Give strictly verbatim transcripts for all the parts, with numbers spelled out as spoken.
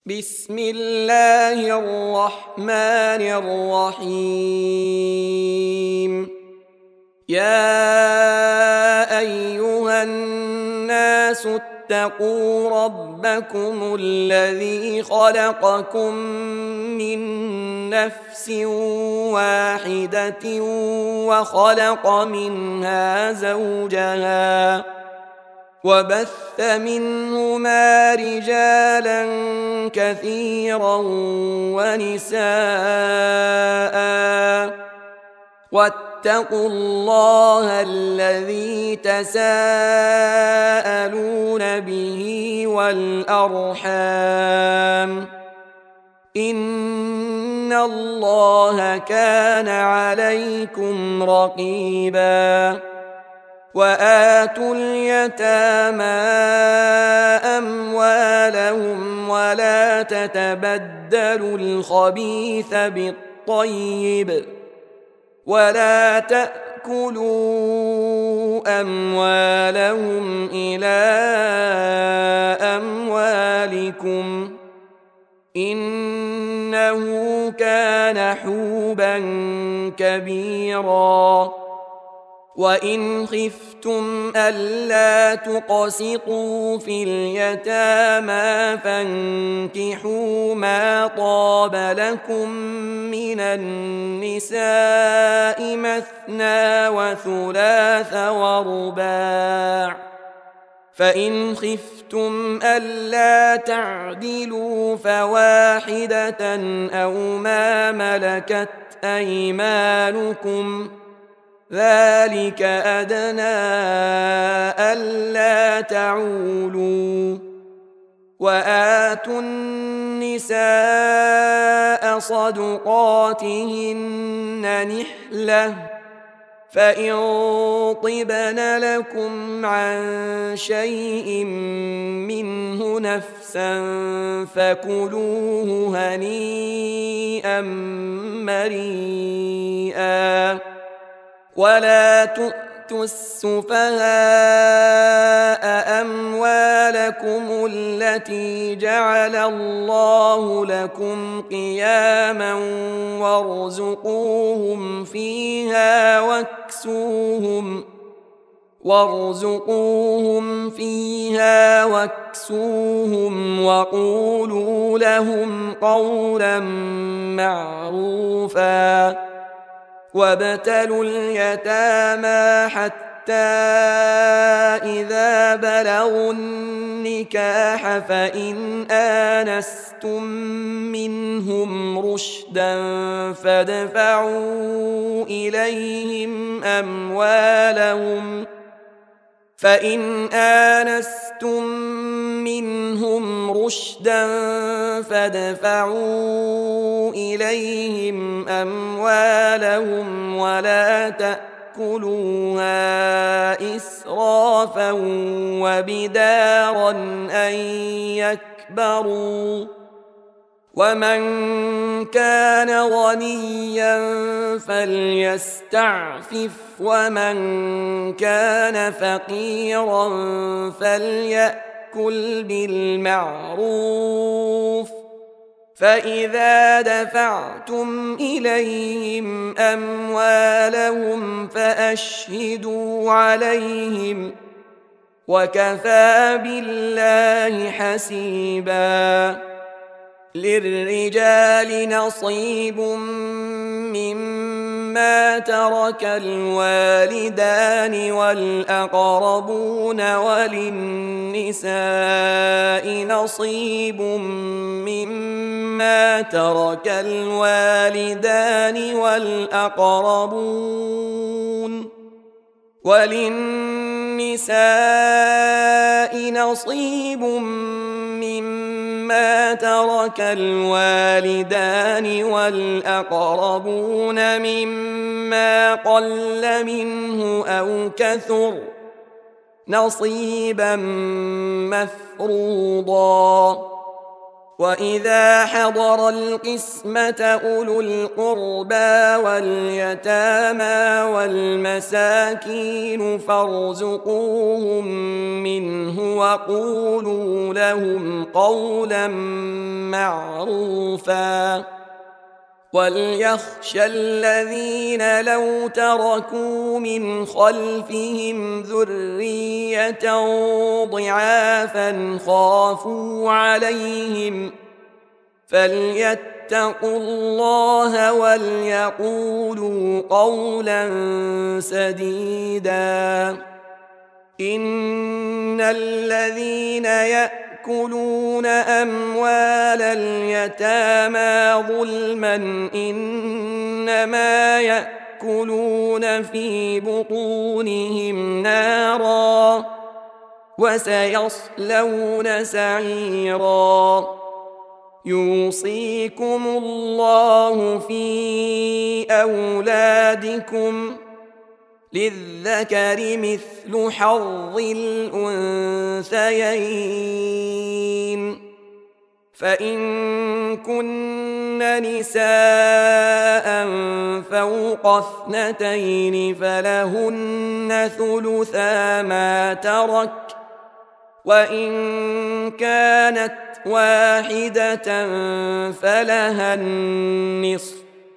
بسم الله الرحمن الرحيم. يا أيها الناس اتقوا ربكم الذي خلقكم من نفس واحدة وخلق منها زوجها وبث منهما رجالا كثيرا ونساء واتقوا الله الذي تساءلون به والأرحام إن الله كان عليكم رقيبا. وآتوا اليتامى أموالهم ولا تتبدلوا الخبيث بالطيب ولا تأكلوا أموالهم إلى أموالكم إنه كان حوبا كبيرا. وإن خفتم ألا تقسطوا في اليتامى فانكحوا ما طاب لكم من النساء مثنى وثلاث ورباع، فإن خفتم ألا تعدلوا فواحدة أو ما ملكت أيمانكم ذلك أدنى ألا تعولوا. وآتوا النساء صدقاتهن نحلة فإن طبن لكم عن شيء منه نفسا فكلوه هنيئا مريئا. ولا تؤتوا السفهاء أموالكم التي جعل الله لكم قياما وارزقوهم فيها واكسوهم وارزقوهم فيها واكسوهم وقولوا لهم قولا معروفا. وابتلوا اليتامى حتى إذا بلغوا النكاح فإن آنستم منهم رشدا فادفعوا إليهم أموالهم فإن آنستم منهم رشدا فادفعوا إليهم أموالهم ولا تأكلوها إسرافا وبدارا أن يكبروا. ومن كان غنيا فليستعفف ومن كان فقيرا فليأكل بالمعروف. فإذا دفعتم إليهم أموالهم فأشهدوا عليهم وكفى بالله حسيبا. للرجال نصيب مما ترك الوالدان والأقربون وللنساء نصيب مما ترك الوالدان والأقربون وللنساء نصيب مما ترك الوالدان والأقربون مما قل منه أو كثر نصيبا مفروضا. وإذا حضر القسمة أولو القربى واليتامى والمساكين فارزقوهم منه وقولوا لهم قولا معروفا وليخشى الذين لو تركوا من خلفهم ذرية ضعافا خافوا عليهم فليتقوا الله وليقولوا قولا سديدا إن الذين يأكلون أموال اليتامى ظلما إنما يأكلون في بطونهم نارا وسيصلون سعيرا يوصيكم الله في أولادكم للذكر مثل حظ الأنثيين فإن كن نساء فوق اثنتين فلهن ثلثا ما ترك وإن كانت واحدة فلها النصف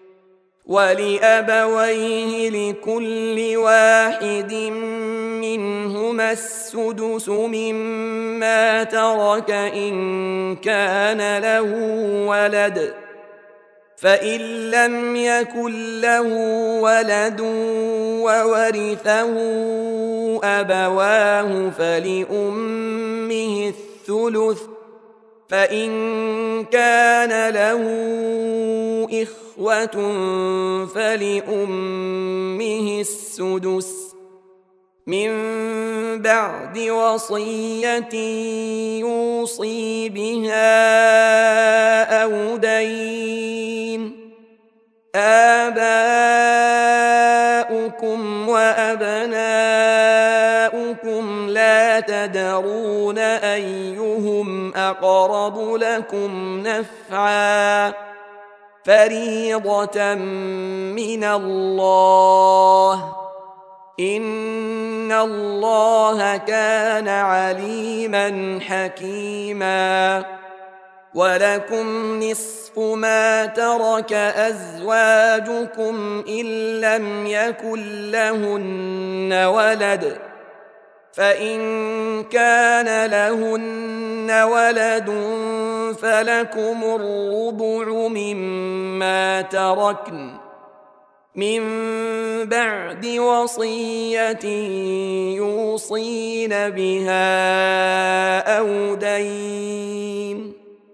ولأبويه لكل واحد منهما السدس مما ترك إن كان له ولد فإن لم يكن له ولد وورثه أبواه فلأمه الثلث فإن كان له إخوة فلأمه السدس من بعد وصية يوصي بها أو دين آباؤكم وأبناؤكم لا تدرون أيهم أقرب لكم نفعا فريضة من الله إن الله كان عليما حكيما ولكم نصف ما ترك أزواجكم إن لم يكن لهن ولد فإن كان لهن ولد فلكم الربع مما تركن من بعد وصية يوصين بها أو دين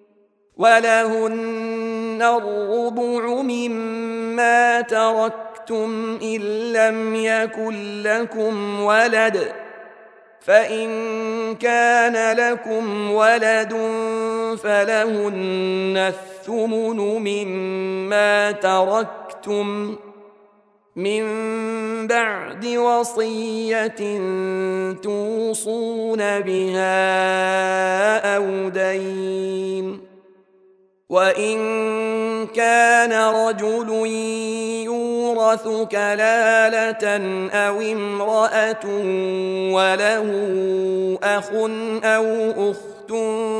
ولهن الربع مما تركتم إن لم يكن لكم ولد فإن كان لكم ولد فلهن الثمن مما تركتم من بعد وصية توصون بها أو دين وإن كان رجل يورث كلالة أو امرأة وله أخ أو أخت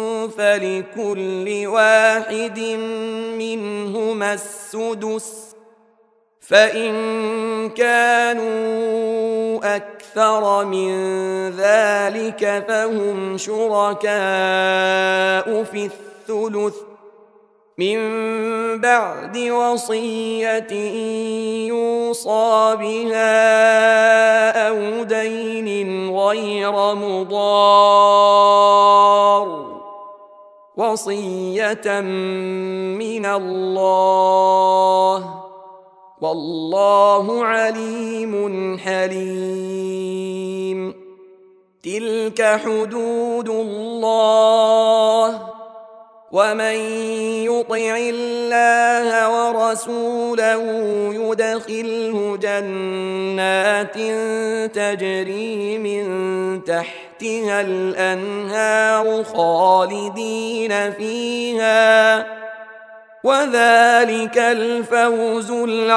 فلكل واحد منهما السدس فإن كانوا أكثر من ذلك فهم شركاء في الثلث من بعد وصية يوصى بها أو دين غير مضار وصية من الله والله عليم حليم تلك حدود الله ومن يطع الله ورسوله يدخله جنات تجري من تحتها تحتها الأنهار خالدين فيها، وذلك الفوز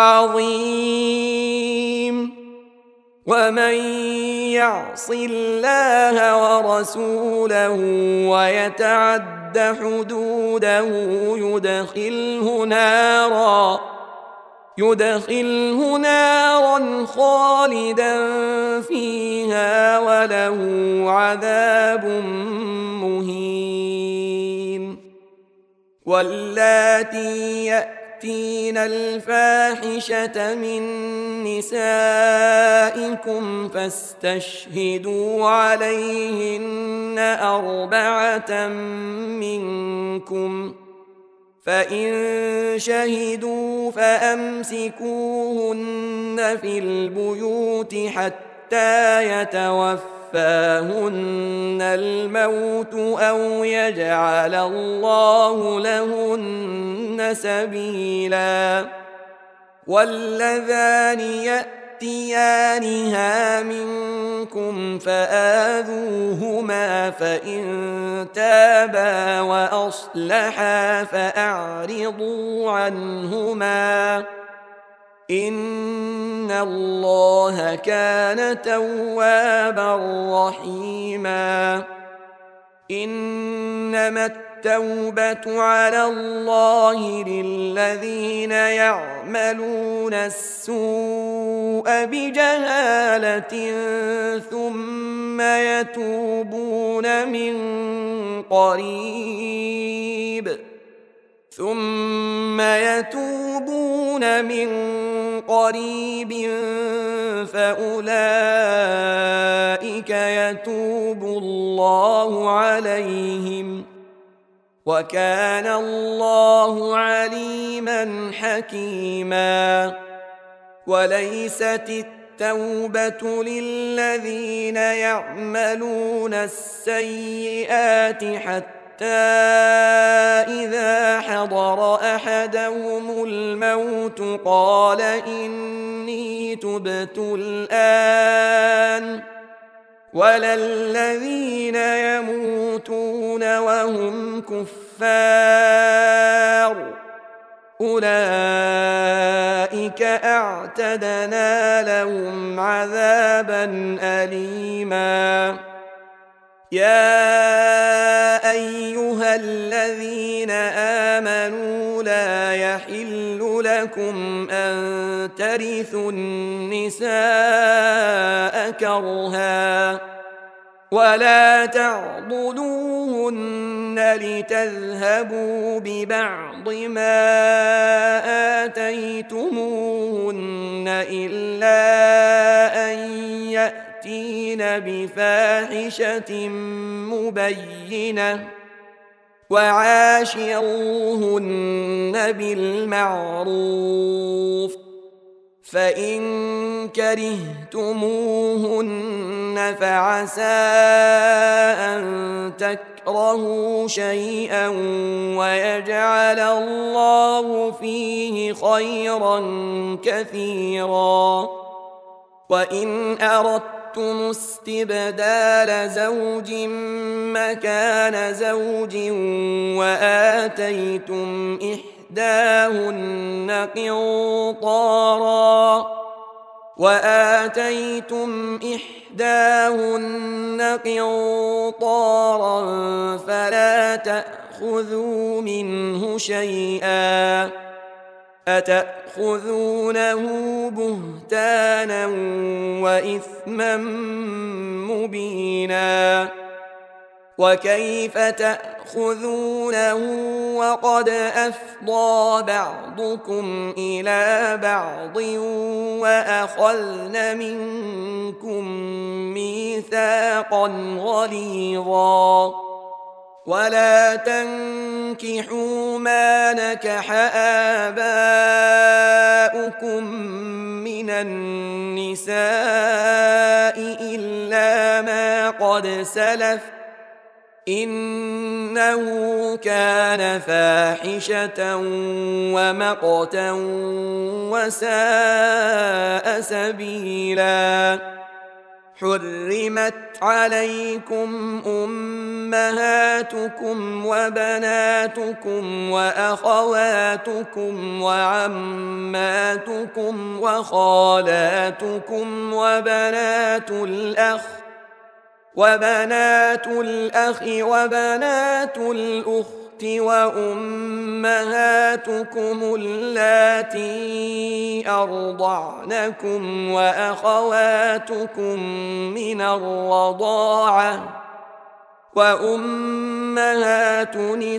العظيم. ومن يعص الله ورسوله ويتعد حدوده يدخله نارا يدخله نارا خالدا فيها وله عذاب مهين. واللاتي يأتين الفاحشة من نسائكم فاستشهدوا عليهن أربعة منكم، فإن شهدوا فأمسكوهن في البيوت حتى يتوفاهن الموت أو يجعل الله لهن سبيلا. واللذان يأتيانها منكم فآذوهما، فإن تابا وأصلحا فأعرضوا عنهما، إن الله كان توابا رحيما. إنما التوبة على الله للذين يعملون السوء بجهالة ثم يتوبون من قريب ثم يتوبون من قريب فأولئك يتوب الله عليهم، وكان الله عليما حكيما. وليست التوبة للذين يعملون السيئات حتى إذا حضر أحدهم الموت قال إني تبت الآن، ولا الذين يموتون وهم كفار، أولئك أعتدنا لهم عذابا أليما. يا أيها الذين آمنوا لا يحل لكم أن ترثوا النساء كرها ولا تعضلوهن لتذهبوا ببعض ما آتيتموهن إلا أن يأتين بفاحشة مبينة، وعاشروهن بالمعروف، فإن كرهتموهن فعسى أن تكرهوا شيئا ويجعل الله فيه خيرا كثيرا. وإن أردتم استبدال زوج مكان زوج وآتيتم إحداهن قنطارا وآتيتم إحداهن قنطارا فلا تأخذوا منه شيئا، أتأخذونه بهتانا وإثما مبينا. وكيف تأخذونه وقد أفضى بعضكم إلى بعض وأخذن منكم ميثاقا غليظا. ولا تنكحوا ما نكح آباؤكم من النساء إلا ما قد سلف إنه كان فاحشة ومقتا وساء سبيلا. حرمت عليكم أمهاتكم وبناتكم وأخواتكم وعماتكم وخالاتكم وبنات الأخ وبنات الأخ وبنات الأخت وأمهاتكم اللاتي أرضعنكم وأخواتكم من الرضاعة وأمهات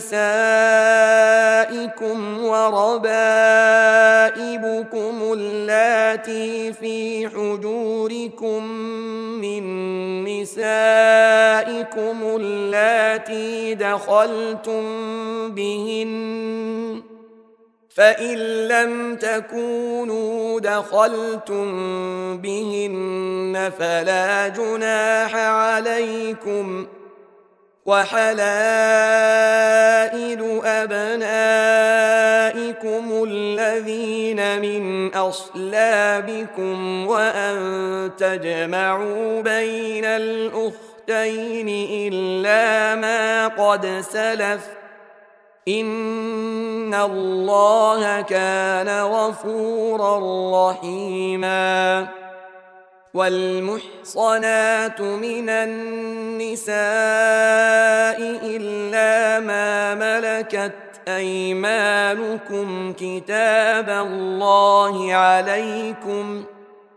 نسائكم وربائبكم اللاتي في حجوركم من نسائكم اللاتي دخلتم بهن فإن لم تكونوا دخلتم بهن فلا جناح عليكم وحلائل أبنائكم الذين من أصلابكم وأن تجمعوا بين الأختين إلا ما قد سلف إن الله كان غفورا رحيما والمحصنات من النساء إلا ما ملكت أيمانكم كتاب الله عليكم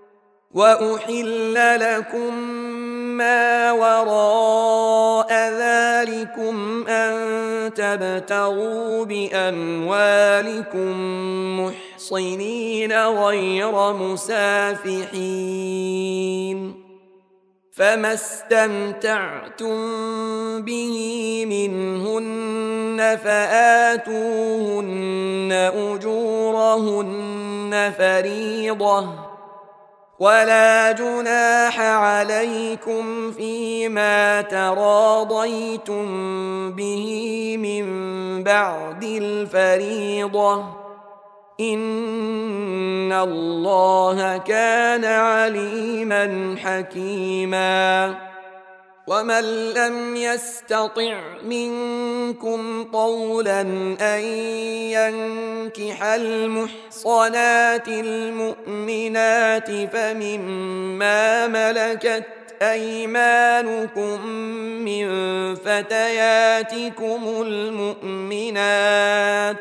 وأحل لكم ما وراء ذلكم أن تبتغوا بأموالكم محصنين غير مسافحين فما استمتعتم به منهن فآتوهن أجورهن فريضة ولا جناح عليكم فيما تراضيتم به من بعد الفريضة إن الله كان عليما حكيما ومن لم يستطع منكم طولا أن ينكح المحصنات المؤمنات فمما ملكت أيمانكم من فتياتكم المؤمنات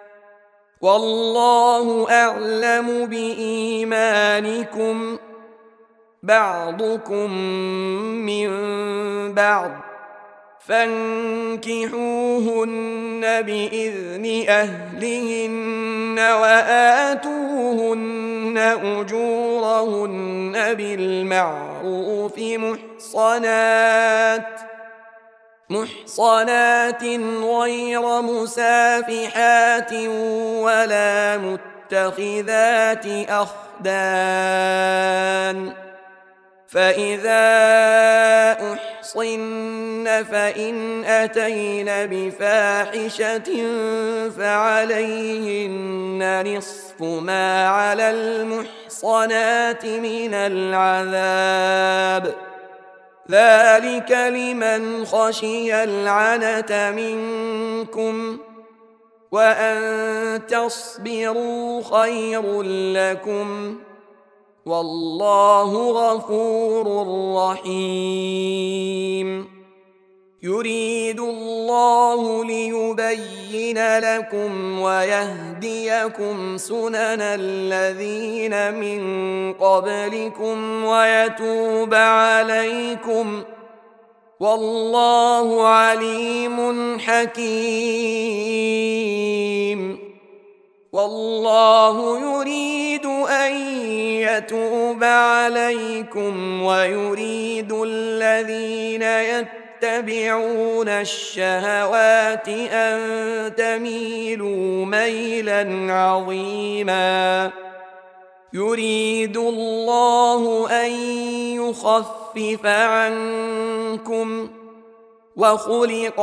والله أعلم بإيمانكم بعضكم من بعض فانكحوهن بإذن أهلهن وآتوهن أجورهن بالمعروف محصنات محصنات غير مسافحات ولا متخذات أخدان فإذا أحصن فإن أتين بفاحشة فعليهن نصف ما على المحصنات من العذاب ذلك لمن خشي العنة منكم وأن تصبروا خير لكم والله غفور رحيم يريد الله ليبين لكم ويهديكم سنن الذين من قبلكم ويتوب عليكم والله عليم حكيم والله يريد أن يتوب عليكم ويريد الذين يتبعون الشهوات أن تميلوا ميلا عظيما يريد الله أن يخفف عنكم وخلق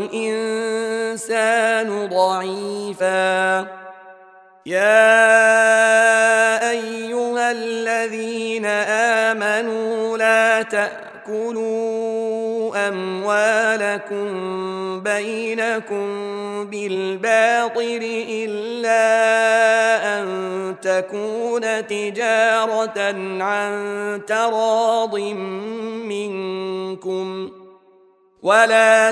الإنسان ضعيفا يا أيها الذين آمنوا لا ولا تأكلوا أموالكم بينكم بالباطل إلا أن تكون تجارة عن تراض منكم ولا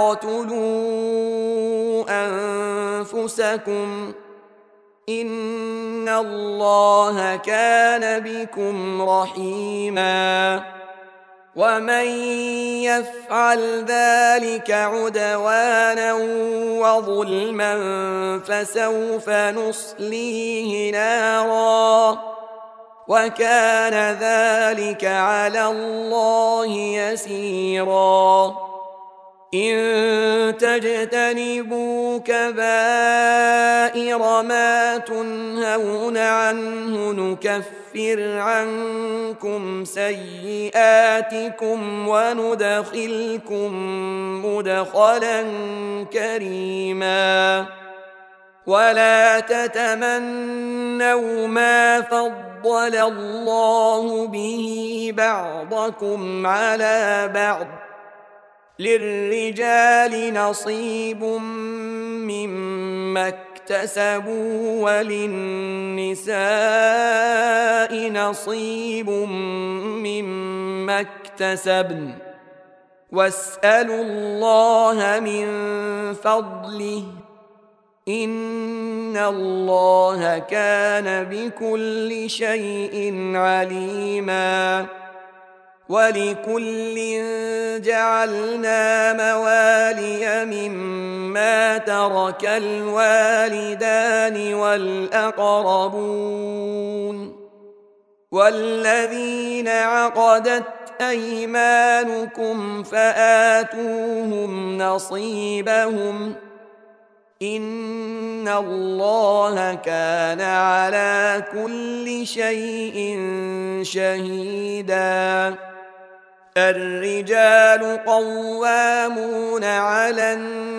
تقتلوا أنفسكم إن الله كان بكم رحيما ومن يفعل ذلك عدوانا وظلما فسوف نصليه نارا وكان ذلك على الله يسيرا إن تجتنبوا كبائر ما تنهون عنه نكفر عنكم سيئاتكم وندخلكم مدخلا كريما ولا تتمنوا ما فضل الله به بعضكم على بعض للرجال نصيب مما اكتسبوا وللنساء نصيب مما اكتسبن واسألوا الله من فضله إن الله كان بكل شيء عليما ولكل جعلنا موالي مما ترك الوالدان والأقربون والذين عقدت أيمانكم فآتوهم نصيبهم إن الله كان على كل شيء شهيدا الرجال قوامون على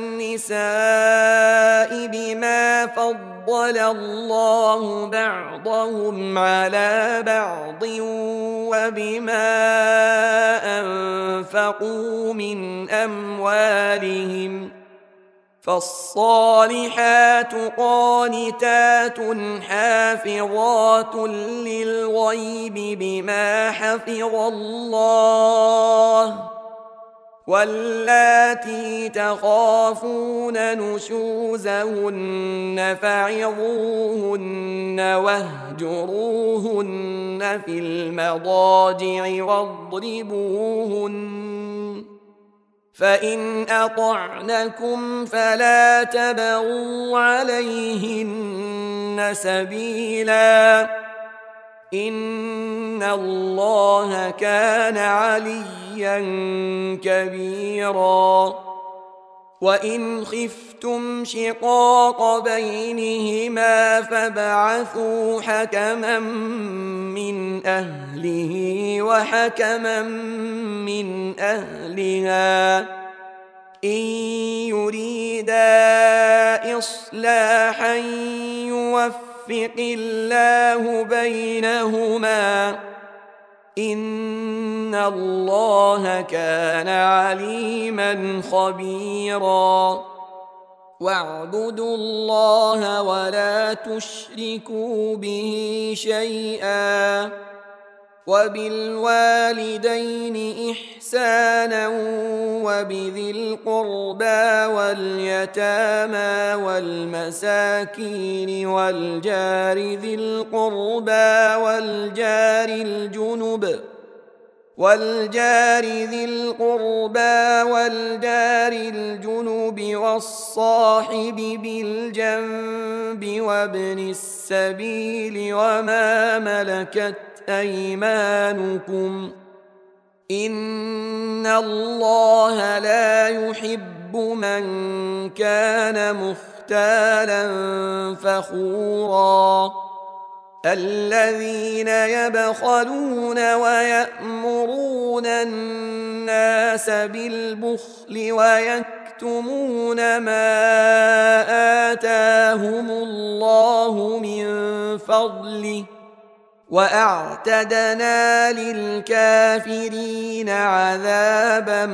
النساء بما فضل الله بعضهم على بعض وبما أنفقوا من أموالهم فالصالحات قانتات حافظات للغيب بما حفظ الله واللاتي تخافون نشوزهن فعظوهن واهجروهن في المضاجع واضربوهن فإن أطعنكم فلا تبغوا عليهن سبيلا إن الله كان عليا كبيرا وإن خفتم شقاق بينهما فابعثوا حكما من أهله وحكما من أهلها إن يريدا إصلاحا يوفق الله بينهما إن الله كان عليما خبيرا واعبدوا الله ولا تشركوا به شيئا وبالوالدين إحسانا وبذي القربى واليتامى والمساكين والجار ذي القربى والجار الجنب والجار ذي القربى والجار الجنب والصاحب بالجنب وابن السبيل وما ملكت أيمانكم إن الله لا يحب من كان مختالا فخورا الذين يبخلون ويأمرون الناس بالبخل ويكتمون ما آتاهم الله من فضله وأعتدنا للكافرين عذابا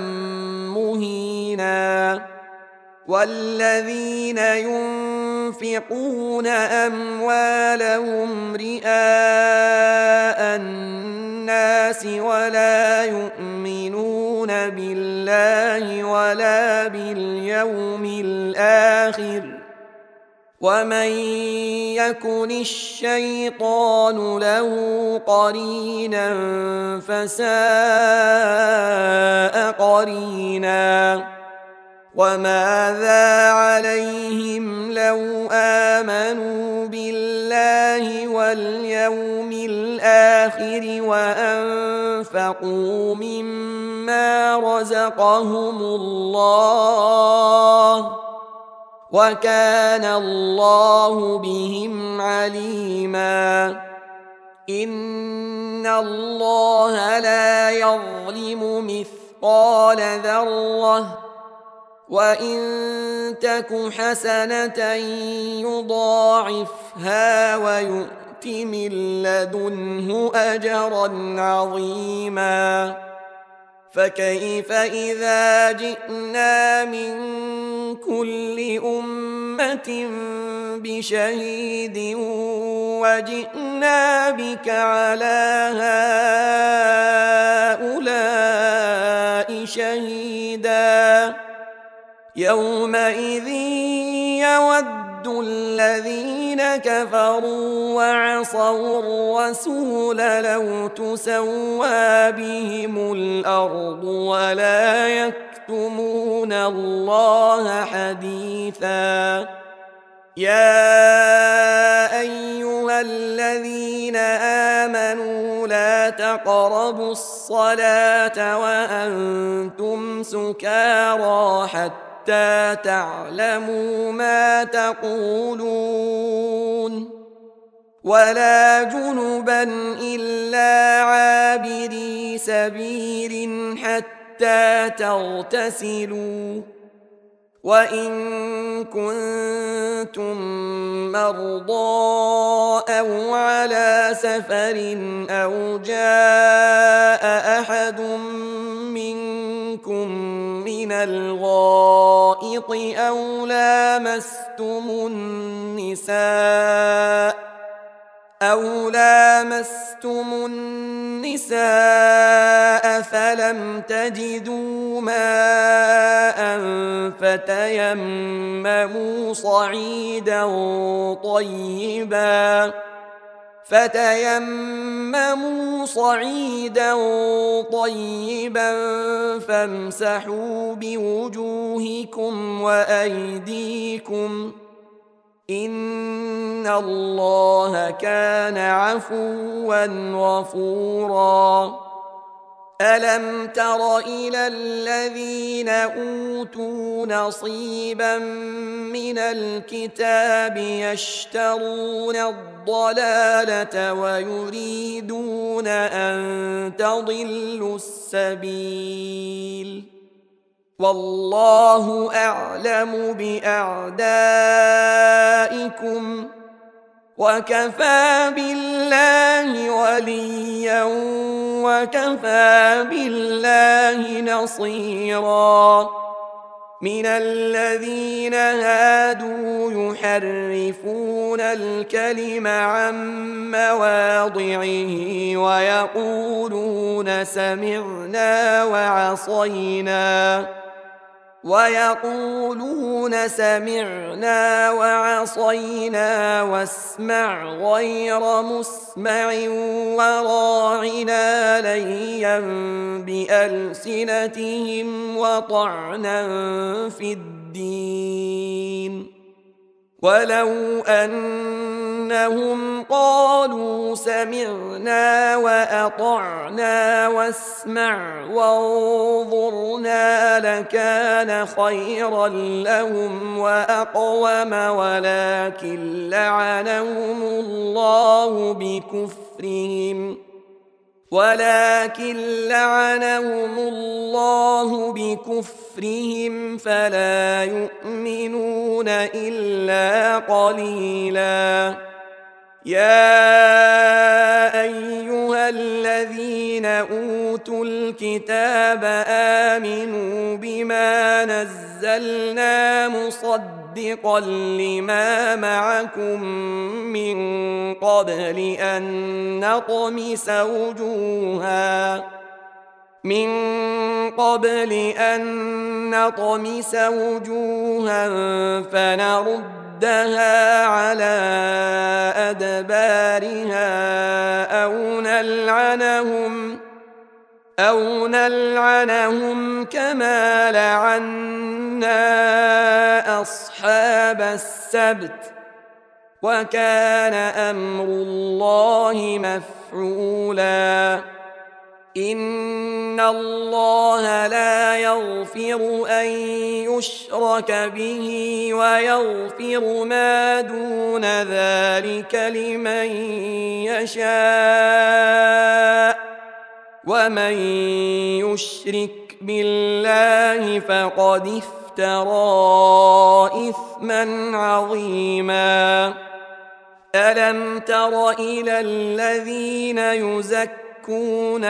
مهينا. والذين ينفقون أموالهم رئاء الناس ولا يؤمنون بالله ولا باليوم الآخر ومن يكن الشيطان له قرينا فساء قرينا. وماذا عليهم لو آمنوا بالله واليوم الآخر وأنفقوا مما رزقهم الله وكان الله بهم عليما. إن الله لا يظلم مثقال ذرة وإن تك حسنة يضاعفها ويؤت من لدنه أجرا عظيما. فكيف إذا جئنا من كل أمة بشهيد وجئنا بك على هؤلاء شهيدا. يومئذ يود الذين كفروا وعصوا الرسول لو تسوى بهم الأرض ولا يكتمون الله حديثا. يا أيها الذين آمنوا لا تقربوا الصلاة وأنتم سكارى حتى تعلموا ما تقولون ولا جنبا إلا عابري سبيل حتى تغتسلوا. وإن كنتم مرضى أو على سفر أو جاء أحد منكم من الغائط أو لامستم النساء أو لامستم النساء فلم تجدوا ماء فتيمموا صعيدا طيبا فتيمموا صعيدا طيبا فامسحوا بوجوهكم وأيديكم إن الله كان عفوا غفورا. ألم تر إلى الذين أوتوا نصيبا من الكتاب يشترون الضلالة ويريدون أن تضلوا السبيل والله أعلم بأعدائكم وكفى بالله وليا وكفى بالله نصيرا. من الذين هادوا يحرفون الكلم عن مواضعه ويقولون سمعنا وعصينا ويقولون سمعنا وعصينا واسمع غير مسمع وراعنا ليا بألسنتهم وطعنا في الدين ولو أنهم قالوا سمعنا وأطعنا واسمع وانظرنا لكان خيرا لهم وأقوم ولكن لعنهم الله بكفرهم ولكن لعنهم الله بكفرهم فلا يؤمنون إلا قليلا. يا الذين أوتوا الكتاب آمنوا بما نزلنا مصدقا لما معكم من قبل أن نطمس وجوها من قبل أن نطمس وجوها فنردها على أدبارها أو نلعنهم أو نلعنهم كما لعنا أصحاب السبت وكان أمر الله مفعولا إن الله لا يغفر أن يشرك به ويغفر ما دون ذلك لمن يشاء ومن يشرك بالله فقد افترى إثما عظيما ألم تر إلى الذين يزكون يزكون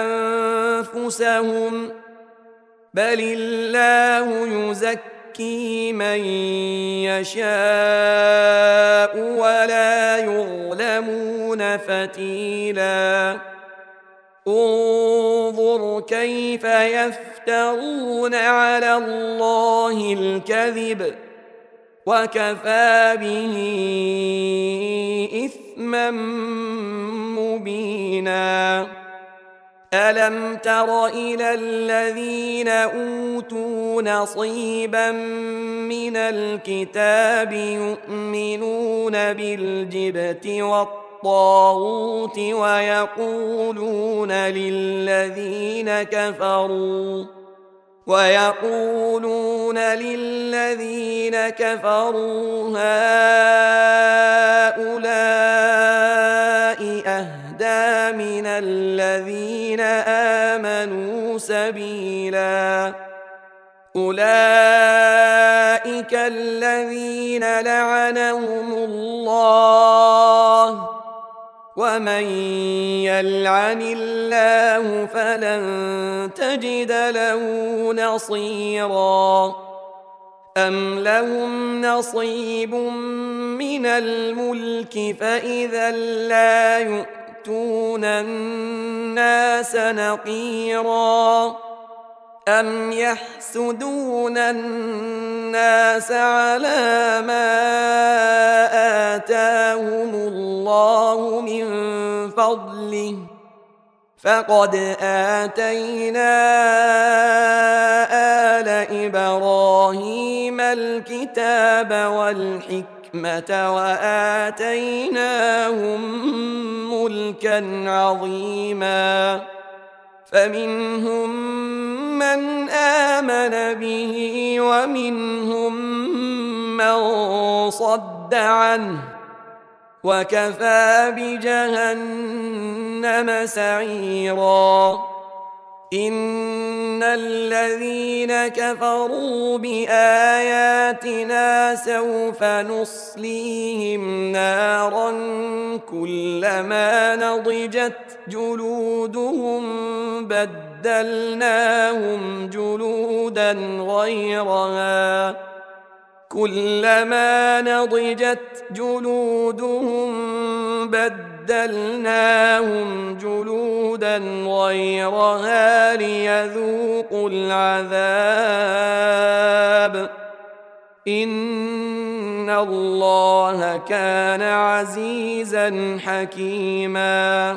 أنفسهم بل الله يزكي من يشاء ولا يظلمون فتيلا انظر كيف يفترون على الله الكذب وكفى به إثما مبينا ألم تر إلى الذين أوتوا نصيبا من الكتاب يؤمنون بالجبت والطاغوت ويقولون للذين كفروا ويقولون للذين كفروا هؤلاء أهدى من الذين آمنوا سبيلا أولئك الذين لعنهم الله ومن يلعن الله فلن تجد له نصيرا أم لهم نصيب من الملك فإذا لا يؤتون الناس نقيرا أم يحسدون الناس على ما آتاهم الله من فضله فقد آتينا آل إبراهيم الكتاب والحكمة وآتيناهم ملكا عظيما فمنهم من آمن به ومنهم من صد عنه وكفى بجهنم سعيرا إن الذين كفروا بآياتنا سوف نصليهم نارا كلما نضجت جلودهم بدلناهم جلودا غيرها كلما نضجت جلودهم بدلناهم جلودا غيرها ليذوقوا العذاب إن الله كان عزيزا حكيما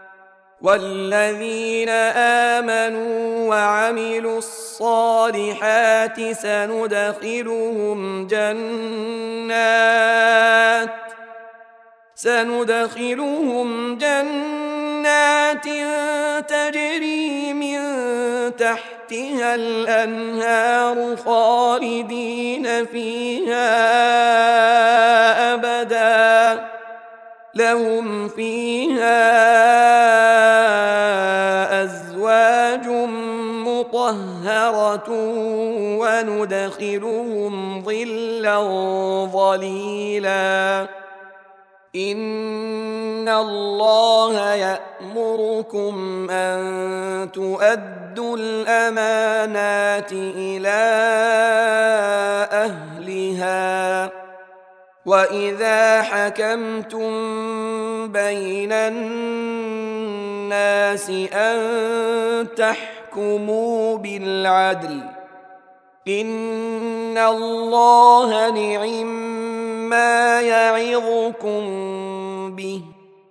والذين آمنوا وعملوا الصالحات سندخلهم جنات سندخلهم جنات تجري من تحتها الأنهار خالدين فيها أبدا لهم فيها أزواج مطهرة وندخلهم ظلا ظليلا إن الله يأمركم أن تؤدوا الأمانات إلى أهلها وإذا حكمتم بين الناس أن تحكموا بالعدل إن الله نعما يعظكم به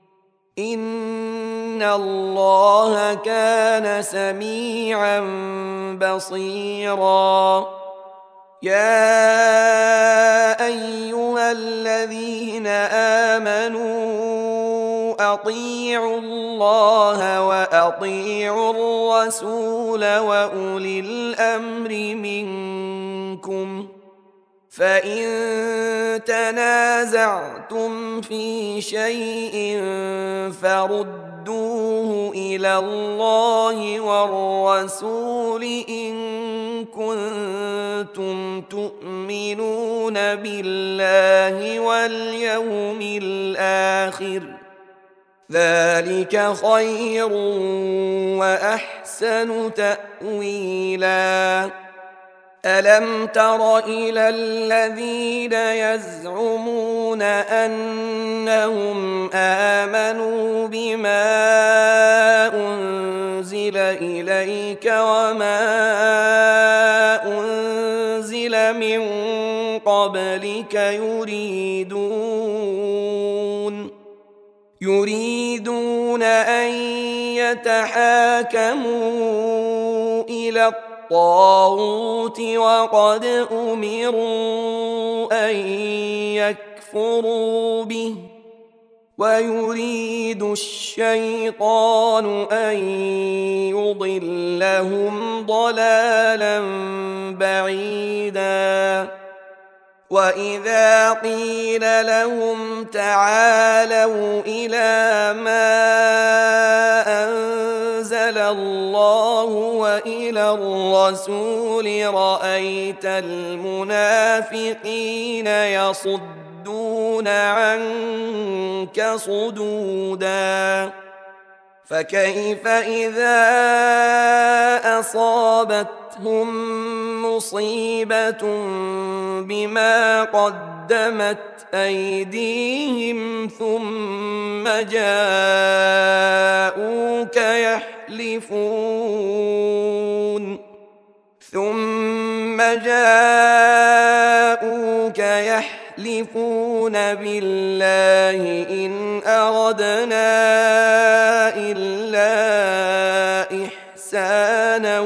إن الله كان سميعا بصيرا يا أيها الذين آمنوا أطيعوا الله وأطيعوا الرسول وأولي الأمر منكم فإن تنازعتم في شيء فردوه إلى الله والرسول إن كنتم تؤمنون بالله واليوم الآخر ذلك خير وأحسن تأويلا ألم تر إلى الذين يزعمون أنهم آمنوا بما أنزل إليك وما أنزل من قبلك يريدون يريدون أن يتحاكموا إلى الطاغوت وقد أمروا أن يكفروا به ويريد الشيطان أن يضلهم ضلالا بعيدا وإذا قيل لهم تعالوا إلى ما أنزل الله وإلى الرسول رأيت المنافقين يصدون عنك صدودا فكيف إذا أصابتهم مصيبة بما قدمت أيديهم ثم جاءوك يحلفون ثم جاءوك يحلفون بالله إن أردنا إلا إحسانا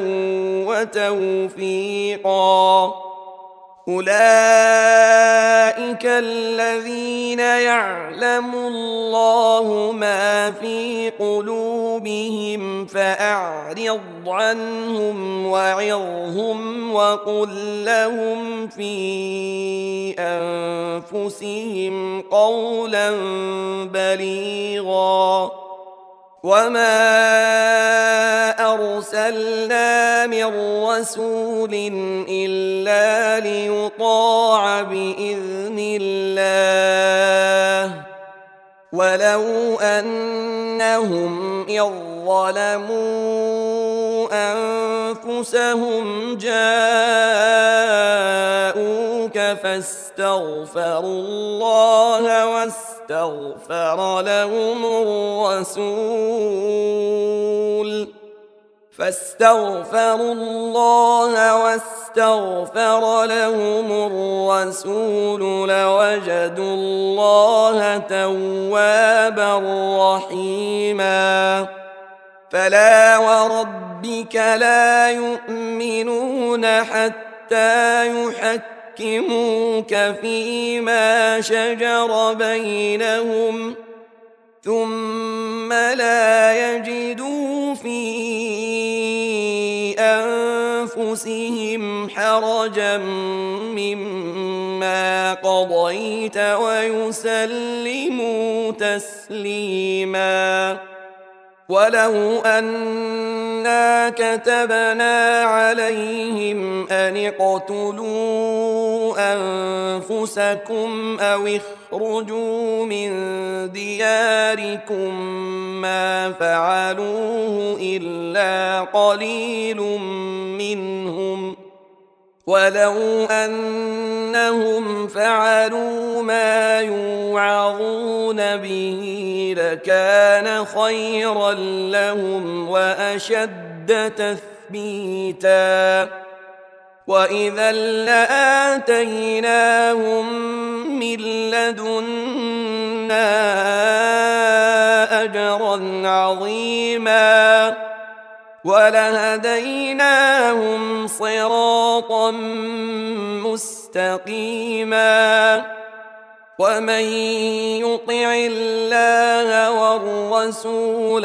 وتوفيقا أولئك الذين يعلم الله ما في قلوبهم فأعرض عنهم وعظهم وقل لهم في أنفسهم قولا بليغا وما أرسلنا من رسول إلا ليطاع بإذن الله ولو أنهم إذ ظلموا أنفسهم جاءوك فاستغفروا الله واستغفر لهم الرسول فاستغفروا الله واستغفر لهم الرسول لوجدوا الله توابا رحيما فلا وربك لا يؤمنون حتى يحكموك فيما شجر بينهم ثم لا يجدوا في أنفسهم حرجا مما قضيت ويسلموا تسليما ولو أنا كتبنا عليهم أن اقتلوا أنفسكم أو اخرجوا من دياركم ما فعلوه إلا قليل منهم ولو أنهم فعلوا ما يوعظون به لكان خيرا لهم وأشد تثبيتا وإذا لآتيناهم من لدنا أجرا عظيما ولهديناهم صراطا مستقيما ومن يطع الله والرسول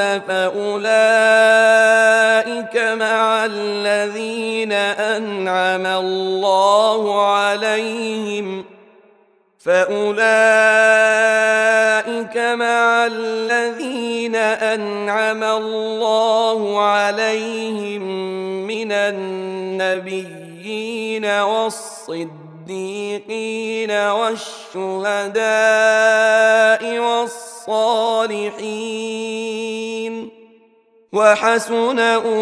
فأولئك مع الذين أنعم الله عليهم فأولئك مع الذين أنعم الله عليهم من النبيين والصديقين والشهداء والصالحين وحسن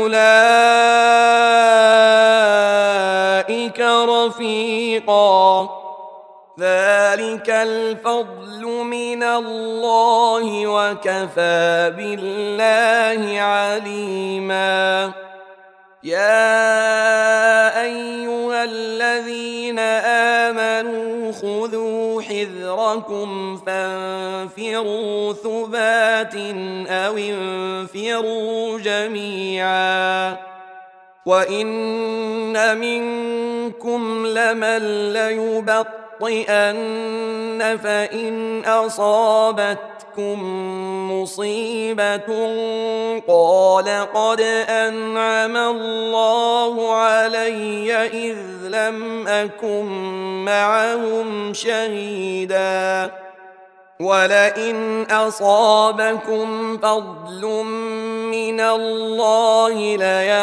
أولئك رفيقا ذلك الفضل من الله وكفى بالله عليما يا أيها الذين آمنوا خذوا حذركم فانفروا ثبات أو انفروا جميعا وإن منكم لمن ليبطئن ليبطئن فإن أصابتكم مصيبة قال قد أنعم الله علي إذ لم أكن معهم شهيدا ولئن أصابكم فضل من الله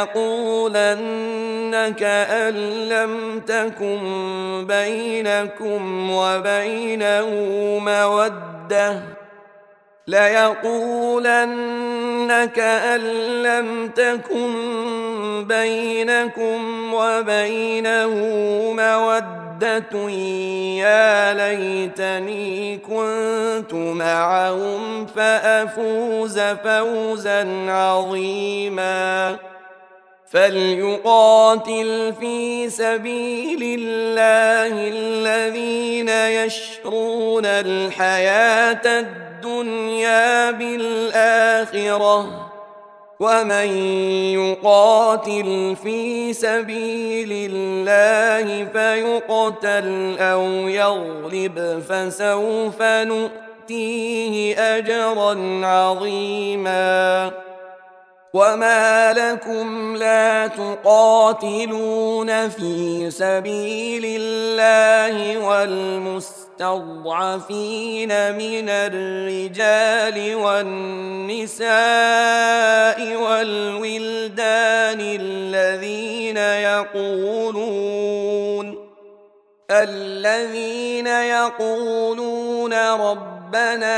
ليقولن كأن لم تكن بينكم وبينه مودة ليقولن كأن لم تكن بينكم وبينه مودة يا ليتني كنت معهم فأفوز فوزا عظيما فليقاتل في سبيل الله الذين يشرون الحياة الدنيا بالآخرة ومن يقاتل في سبيل الله فيقتل أو يغلب فسوف نؤتيه أجرا عظيما وما لكم لا تقاتلون في سبيل الله والمستضعفين من الرجال والنساء والولدان الذين يقولون الذين يقولون ربنا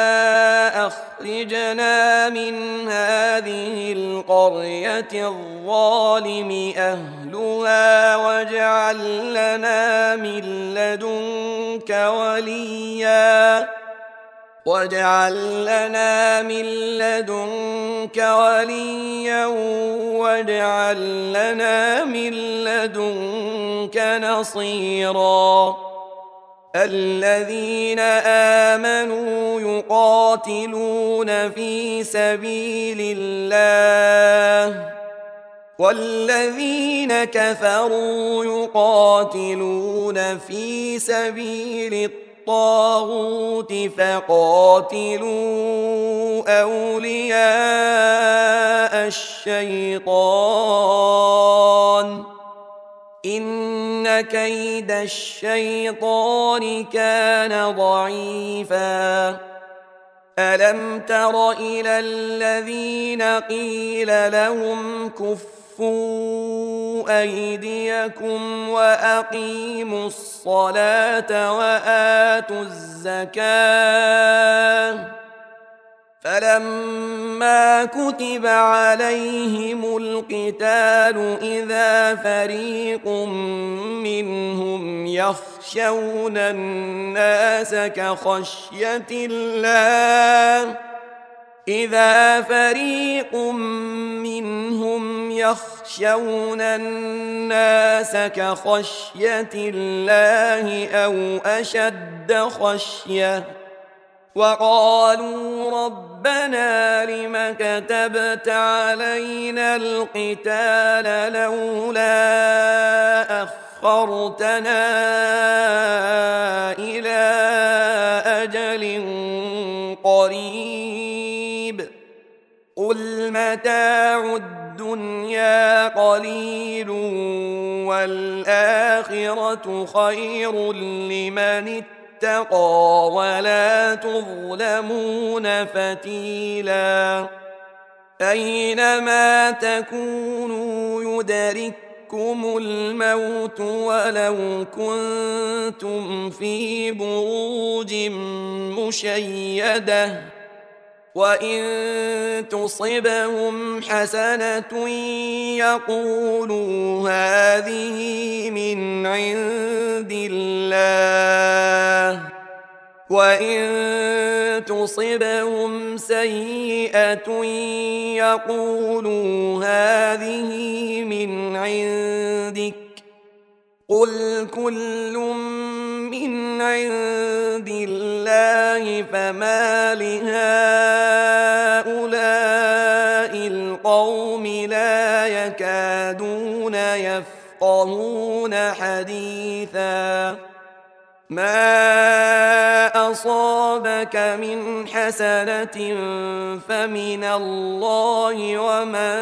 أخرجنا من هذه القرية الظالم أهلها واجعل لنا من لدنك وليا واجعل لنا من لدنك وليا واجعل لنا من لدنك نصيرا الذين آمنوا يقاتلون في سبيل الله والذين كفروا يقاتلون في سبيل الطاغوت فقاتلوا أولياء الشيطان إن كيد الشيطان كان ضعيفا ألم تر إلى الذين قيل لهم كفوا أيديكم وأقيموا الصلاة وآتوا الزكاة فلما كتب عليهم القتال إذا فريق منهم يخشون الناس كخشية الله إذا فريق منهم يخشون الناس كخشية الله أو أشد خشية وقالوا ربنا لم كتبت علينا القتال لولا أخرتنا إلى أجل قريب قل متاع الدنيا قليل والآخرة خير لمن اتقى ولا تظلمون فتيلا أينما تكونوا يدرككم الموت ولو كنتم في بروج مشيدة وإن تصبهم حسنة يقولوا هذه من عند الله وإن تصبهم سيئة يقولوا هذه من عندك قل كل من عند الله فما لهؤلاء القوم لا يكادون يفقهون حديثا ما أصابك من حسنة فمن الله وما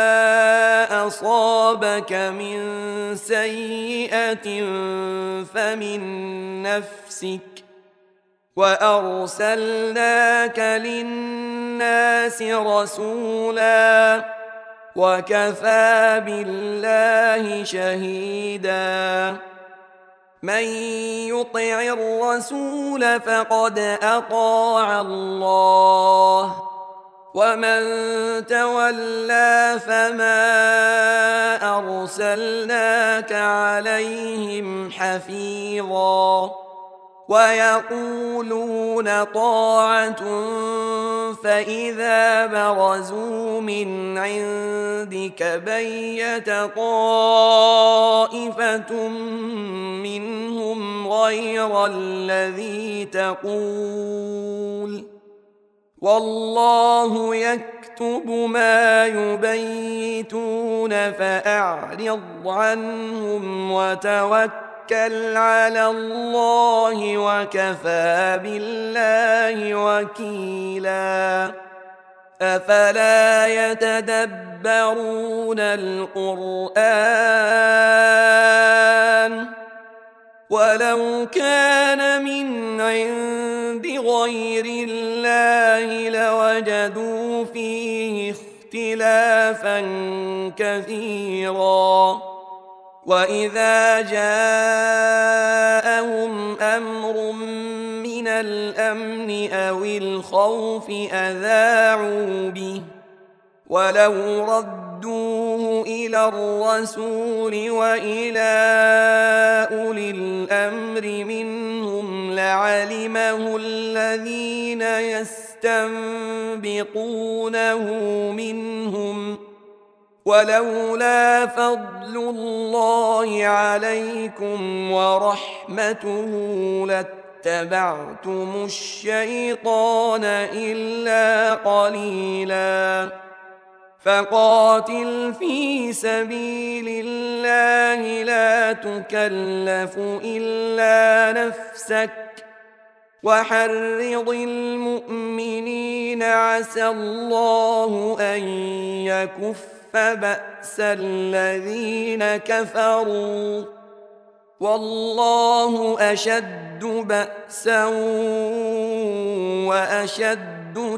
أصابك من سيئة فمن نفسك وأرسلناك للناس رسولا وكفى بالله شهيدا من يطع الرسول فقد أطاع الله ومن تولى فما أرسلناك عليهم حفيظا ويقولون طاعة فإذا برزوا من عندك بيت طائفة منهم غير الذي تقول والله يكتب ما يبيتون فأعرض عنهم وتوكل على الله وكفى بالله وكيلا أفلا يتدبرون القرآن ولو كان من عند غير الله لوجدوا فيه اختلافا كثيرا وإذا جاءهم أمر من الأمن أو الخوف أذاعوا به ولو ردوه إلى الرسول وإلى أولي الأمر منهم لعلمه الذين يستنبطونه منهم ولولا فضل الله عليكم ورحمته لاتبعتم الشيطان إلا قليلا فقاتل في سبيل الله لا تكلف إلا نفسك وحرض المؤمنين عسى الله أن يكف بأس الذين كفروا والله أشد بأسا وأشد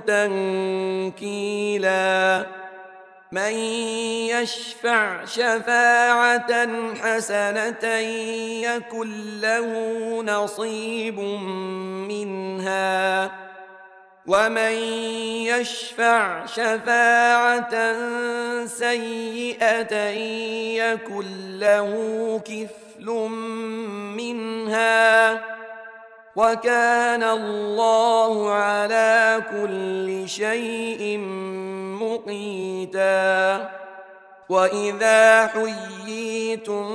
تنكيلا من يشفع شفاعة حسنة يكن له نصيب منها ومن يشفع شفاعة سيئة يكن له كفل منها وكان الله على كل شيء مقيتا وإذا حييتم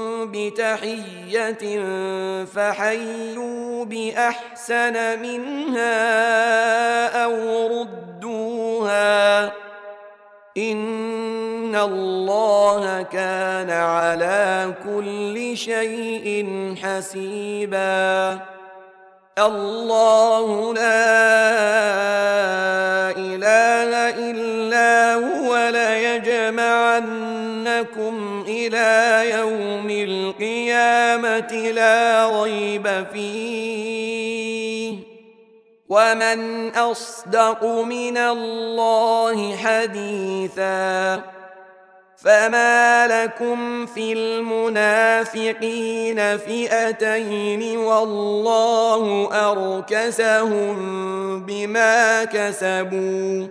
بتحية فحيوا بأحسن منها أو ردوها إن الله كان على كل شيء حسيبا الله لا إله إلا هو ليجمعنكم إلى يوم القيامة لا ريب فيه ومن أصدق من الله حديثا فما لكم في المنافقين فئتين والله أركسهم بما كسبوا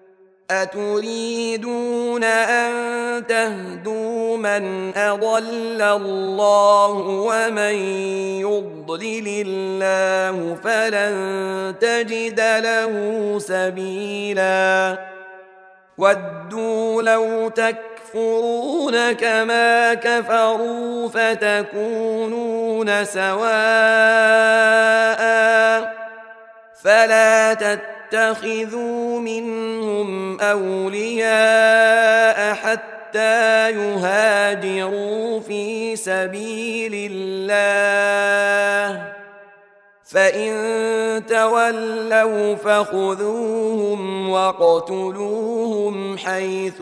أتريدون أن تهدوا من أضل الله ومن يضلل الله فلن تجد له سبيلا ودوا لو تكفرون كما كفروا فتكونون سواء فلا تتخذوا منهم أولياء حتى يهاجروا في سبيل الله فإن تولوا فخذوهم واقتلوهم حيث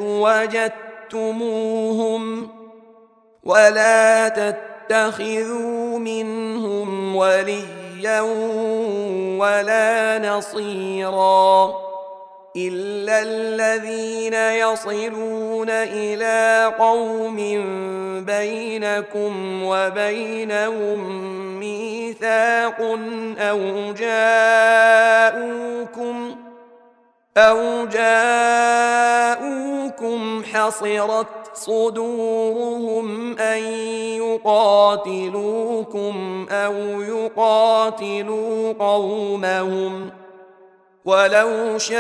وجدتموهم ولا تتخذوا منهم وليا ولا نصيرا إلا الذين يصلون إلى قوم بينكم وبينهم ميثاق أو جاءوكم أو جاءوكم حصرت صدورهم أن يقاتلوكم أو يقاتلوا قومهم ولو شاء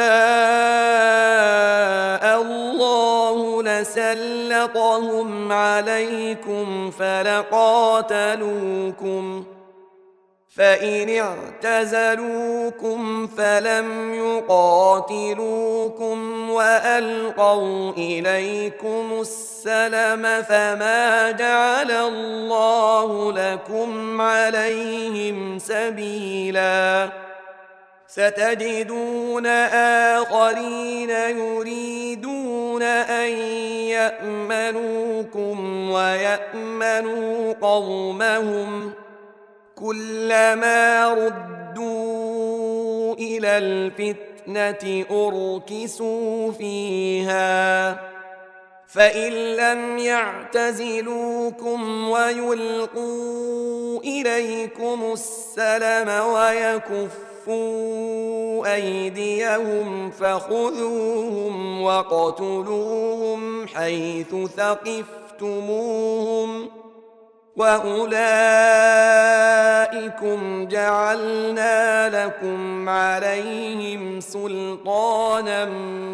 الله لسلطهم عليكم فلقاتلوكم فإن اعتزلوكم فلم يقاتلوكم وألقوا إليكم السلم فما جعل الله لكم عليهم سبيلا ستجدون آخرين يريدون أن يأمنوكم ويأمنوا قومهم كلما ردوا إلى الفتنة أركسوا فيها فإن لم يعتزلوكم ويلقوا إليكم السلم ويكفوا أيديهم فخذوهم واقتلوهم حيث ثقفتموهم وأولئكم جعلنا لكم عليهم سلطانا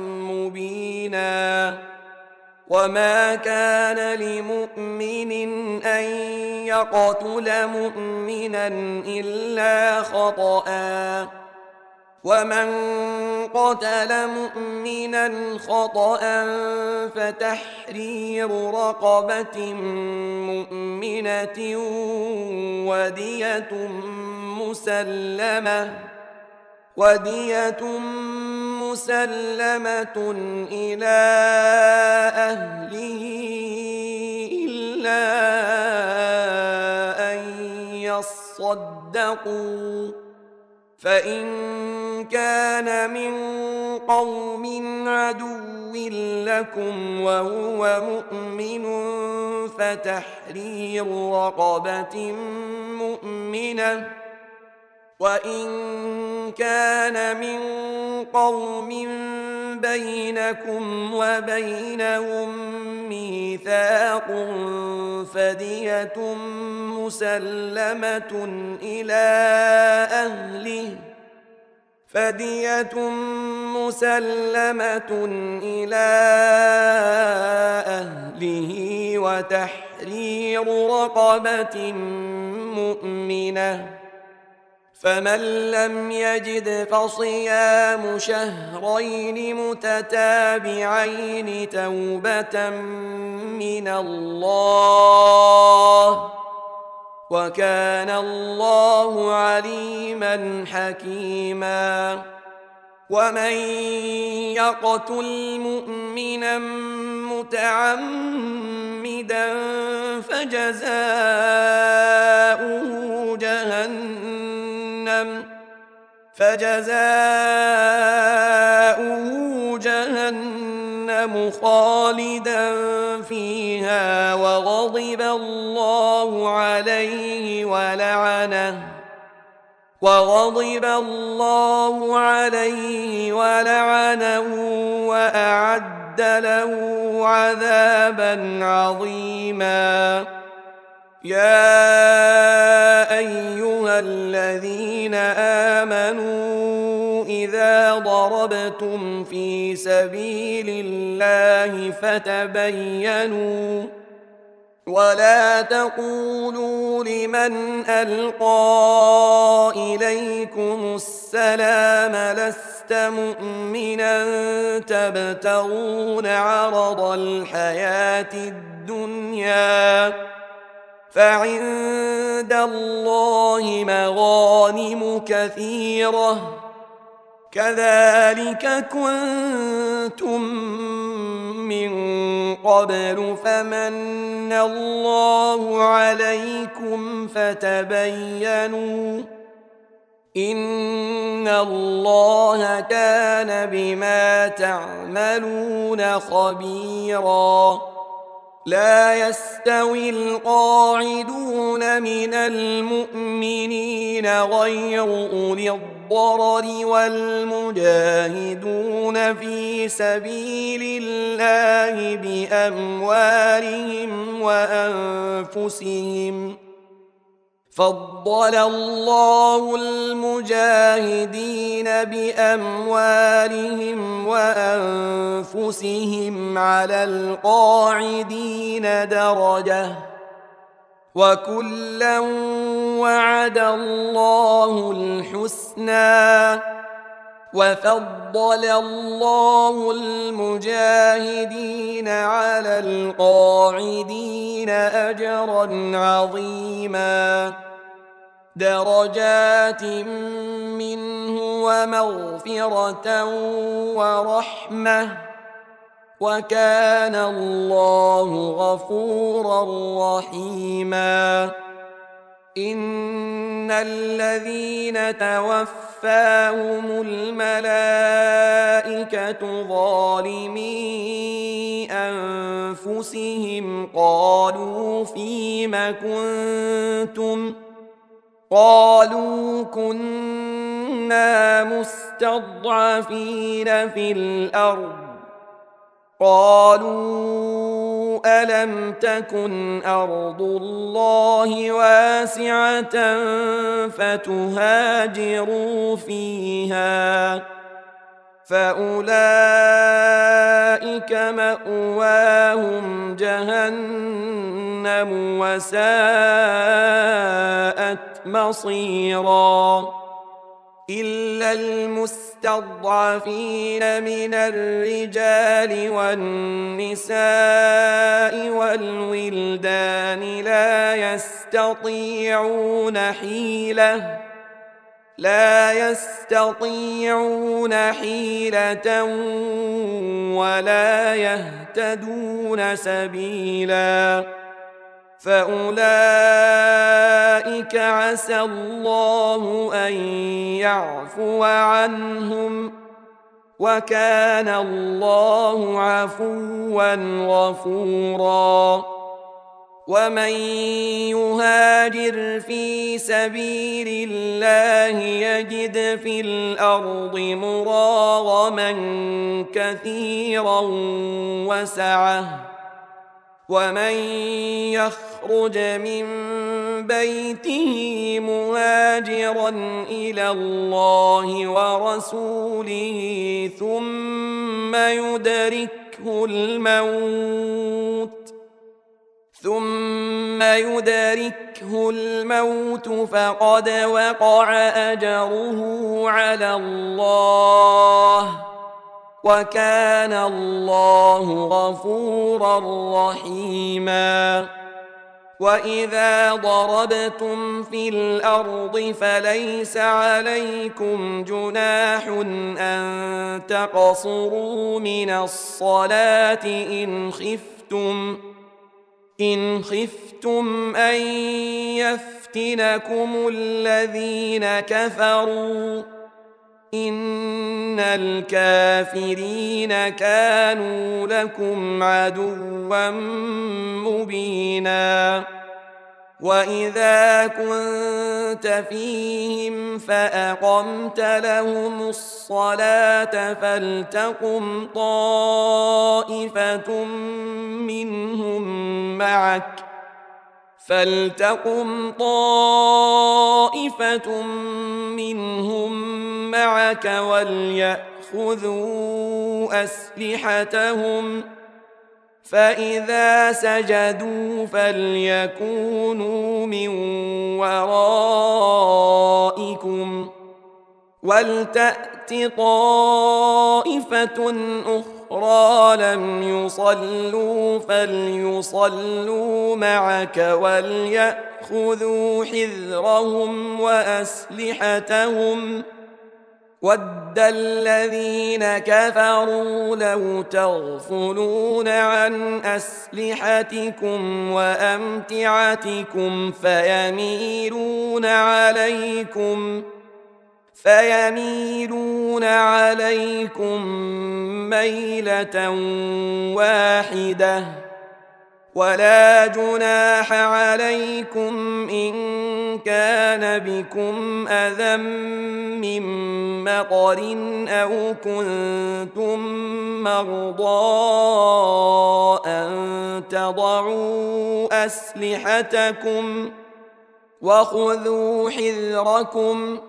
مبينا وما كان لمؤمن أن يقتل مؤمنا إلا خطأ ومن قتل مؤمنا خطأ فتحرير رقبة مؤمنة ودية مسلمة ودية مسلمة إلى أهله إلا أن يصدقوا فإن كان من قوم عدو لكم وهو مؤمن فتحرير رقبة مؤمنة، وإن كان من قوم بينكم وبينهم ميثاق فدية مسلمة إلى أهله فدية مسلمة إلى أهله وتحرير رقبة مؤمنة، فمن لم يجد فصيام شهرين متتابعين توبة من الله، وكان الله عليما حكيما. ومن يقتل مؤمنا متعمدا فجزاؤه جهنم فجزاؤه جهنم خالدا فيها وغضب الله عليه ولعنه وغضب الله عليه ولعنه وأعد له عذابا عظيما. يا أيها الذين آمنوا إذا ضربتم في سبيل الله فتبينوا ولا تقولوا لمن ألقى إليكم السلام لست مؤمنا تبتغون عرض الحياة الدنيا فعند الله مغانم كثيرة كذلك كنتم من قبل فمن الله عليكم فتبينوا إن الله كان بما تعملون خبيرا. لا يستوي القاعدون من المؤمنين غير أولي الضرر والمجاهدون في سبيل الله بأموالهم وأنفسهم فضل الله المجاهدين بأموالهم وأنفسهم على القاعدين درجة وكلا وعد الله الحسنى وفضل الله المجاهدين على القاعدين أجرا عظيما درجات منه ومغفرة ورحمة وكان الله غفورا رحيما. إن الذين توفاهم الملائكة ظالمي أنفسهم قالوا فيم كنتم قالوا كنا مستضعفين في الأرض قالوا ألم تكن أرض الله واسعة فتهاجروا فيها فأولئك مأواهم جهنم وساءت مصيرا. إلا المستضعفين من الرجال والنساء والولدان لا يستطيعون حيلة لا يستطيعون حيلة ولا يهتدون سبيلا فأولئك عسى الله أن يعفو عنهم، وكان الله عفوا غفورا. ومن يهاجر في سبيل الله يجد في الأرض مراغما كثيرا وسعة، ومن يخرج من بيته مهاجرا إلى الله ورسوله ثم يدركه الموت ثم يدركه الموت فقد وقع أجره على الله، وكان الله غفورا رحيما. وإذا ضربتم في الأرض فليس عليكم جناح أن تقصروا من الصلاة إن خفتم إن خفتم أن يفتنكم الذين كفروا، إن الكافرين كانوا لكم عدوا مبينا. وإذا كنت فيهم فأقمت لهم الصلاة فلتقم طائفة منهم معك فلتقم طائفة منهم معك وليأخذوا أسلحتهم، فإذا سجدوا فليكونوا من ورائكم ولتأت طائفة أخرى لم يصلوا فليصلوا معك وليأخذوا حذرهم وأسلحتهم. ود الذين كفروا لو تغفلون عن أسلحتكم وأمتعتكم فيميلون عليكم فيميلون عليكم ميلة واحدة، ولا جناح عليكم إن كان بكم أذى من مطر أو كنتم مرضى أن تضعوا أسلحتكم وخذوا حذركم،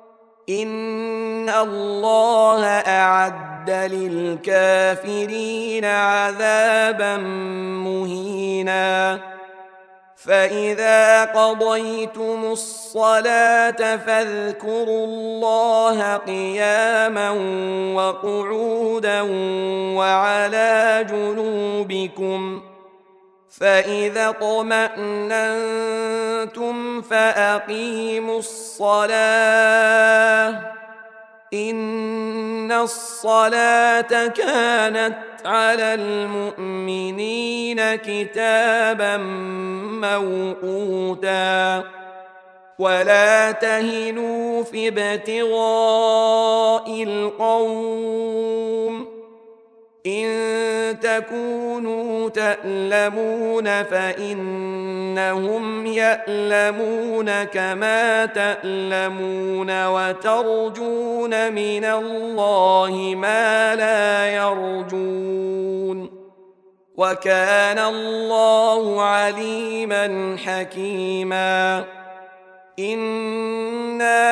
إن الله أعد للكافرين عذابا مهينا. فإذا قضيتم الصلاة فاذكروا الله قياما وقعودا وعلى جنوبكم، فإذا اطمأننتم فأقيموا الصلاة، إن الصلاة كانت على المؤمنين كتابا موقوتا. ولا تهنوا في ابتغاء القوم، إن تكونوا تألمون فإنهم يألمون كما تألمون وترجون من الله ما لا يرجون، وكان الله عليما حكيما. إنا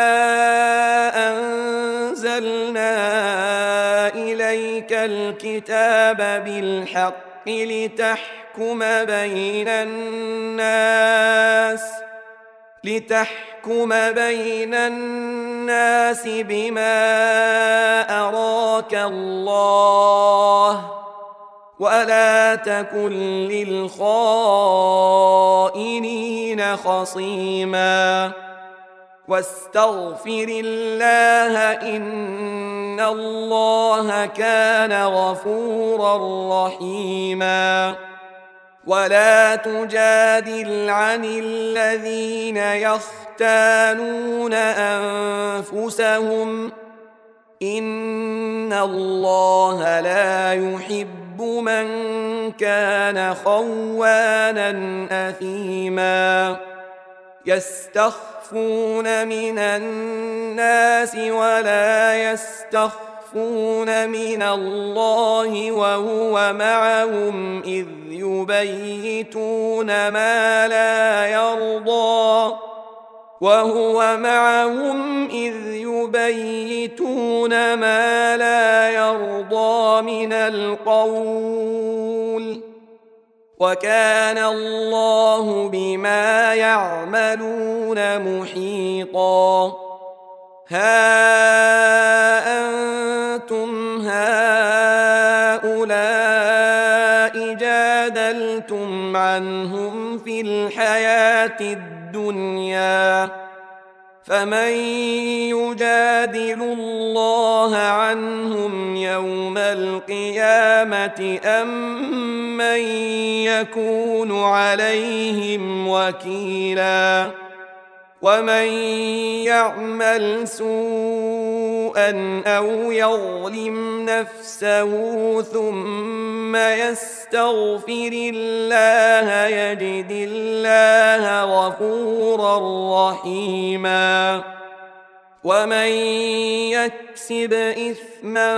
أنزلنا إليك الكتاب بالحق لتحكم بين الناس لتحكم بين الناس بما أراك الله، ولا تكن للخائنين خصيما، واستغفر الله إن الله كان غفورا رحيما. ولا تجادل عن الذين يختانون أنفسهم إن الله لا يحب من كان خوانا أثيما يستخفون من الناس ولا يستخفون من الله وهو معهم إذ يبيتون ما لا يرضى وهو معهم إذ يبيتون ما لا يرضى من القول وكان الله بما يعملون محيطا ها أنتم هؤلاء جادلتم عنهم في الحياة الدنيا فمن يجادل الله عنهم يوم القيامة أم من يكون عليهم وكيلا ومن يعمل سوءا أو يظلم نفسه ثم يستغفر الله يجد الله غفورا رحيما ومن يكسب إثما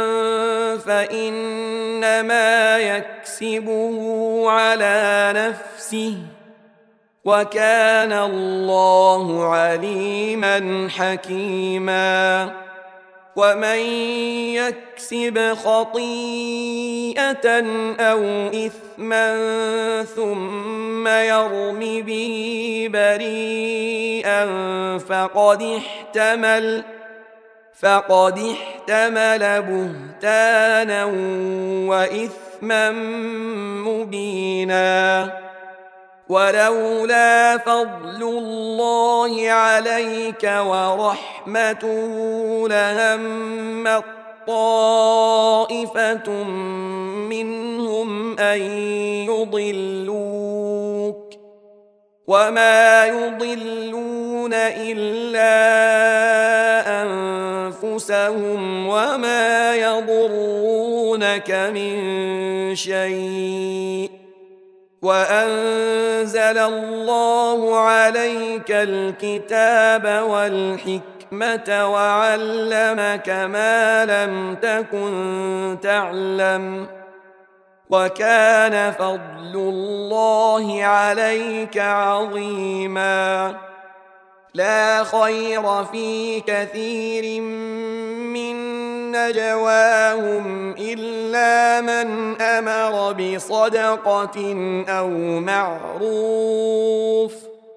فإنما يكسبه على نفسه وكان الله عليما حكيما ومن يكسب خطيئة أو إثما ثم يرم به بريئا فقد احتمل فقد احتمل بهتانا وإثما مبينا ولولا فضل الله عليك ورحمته لهم طائفة منهم أن يضلوك وما يضلون إلا أنفسهم وما يضرونك من شيء وأنزل الله عليك الكتاب والحكمة وعلمك ما لم تكن تعلم وكان فضل الله عليك عظيما لا خير في كثير من نجواهم إلا من أمر بصدقة أو معروف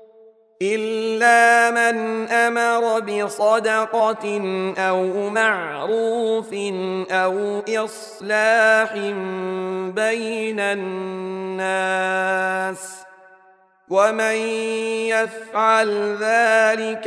إلا من أمر بصدقة أو معروف أو إصلاح بين الناس ومن يفعل ذلك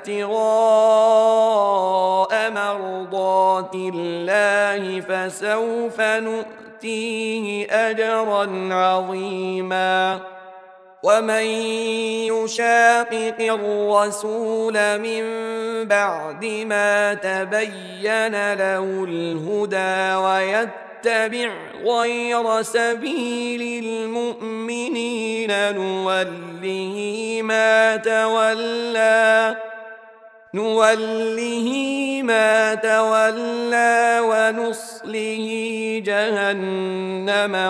ابتغاء مرضات الله فسوف نؤتيه أجرا عظيما ومن يشاقق الرسول من بعد ما تبين له الهدى ويتبع غير سبيل المؤمنين نوله ما تولى نوله ما تولى ونصله جهنم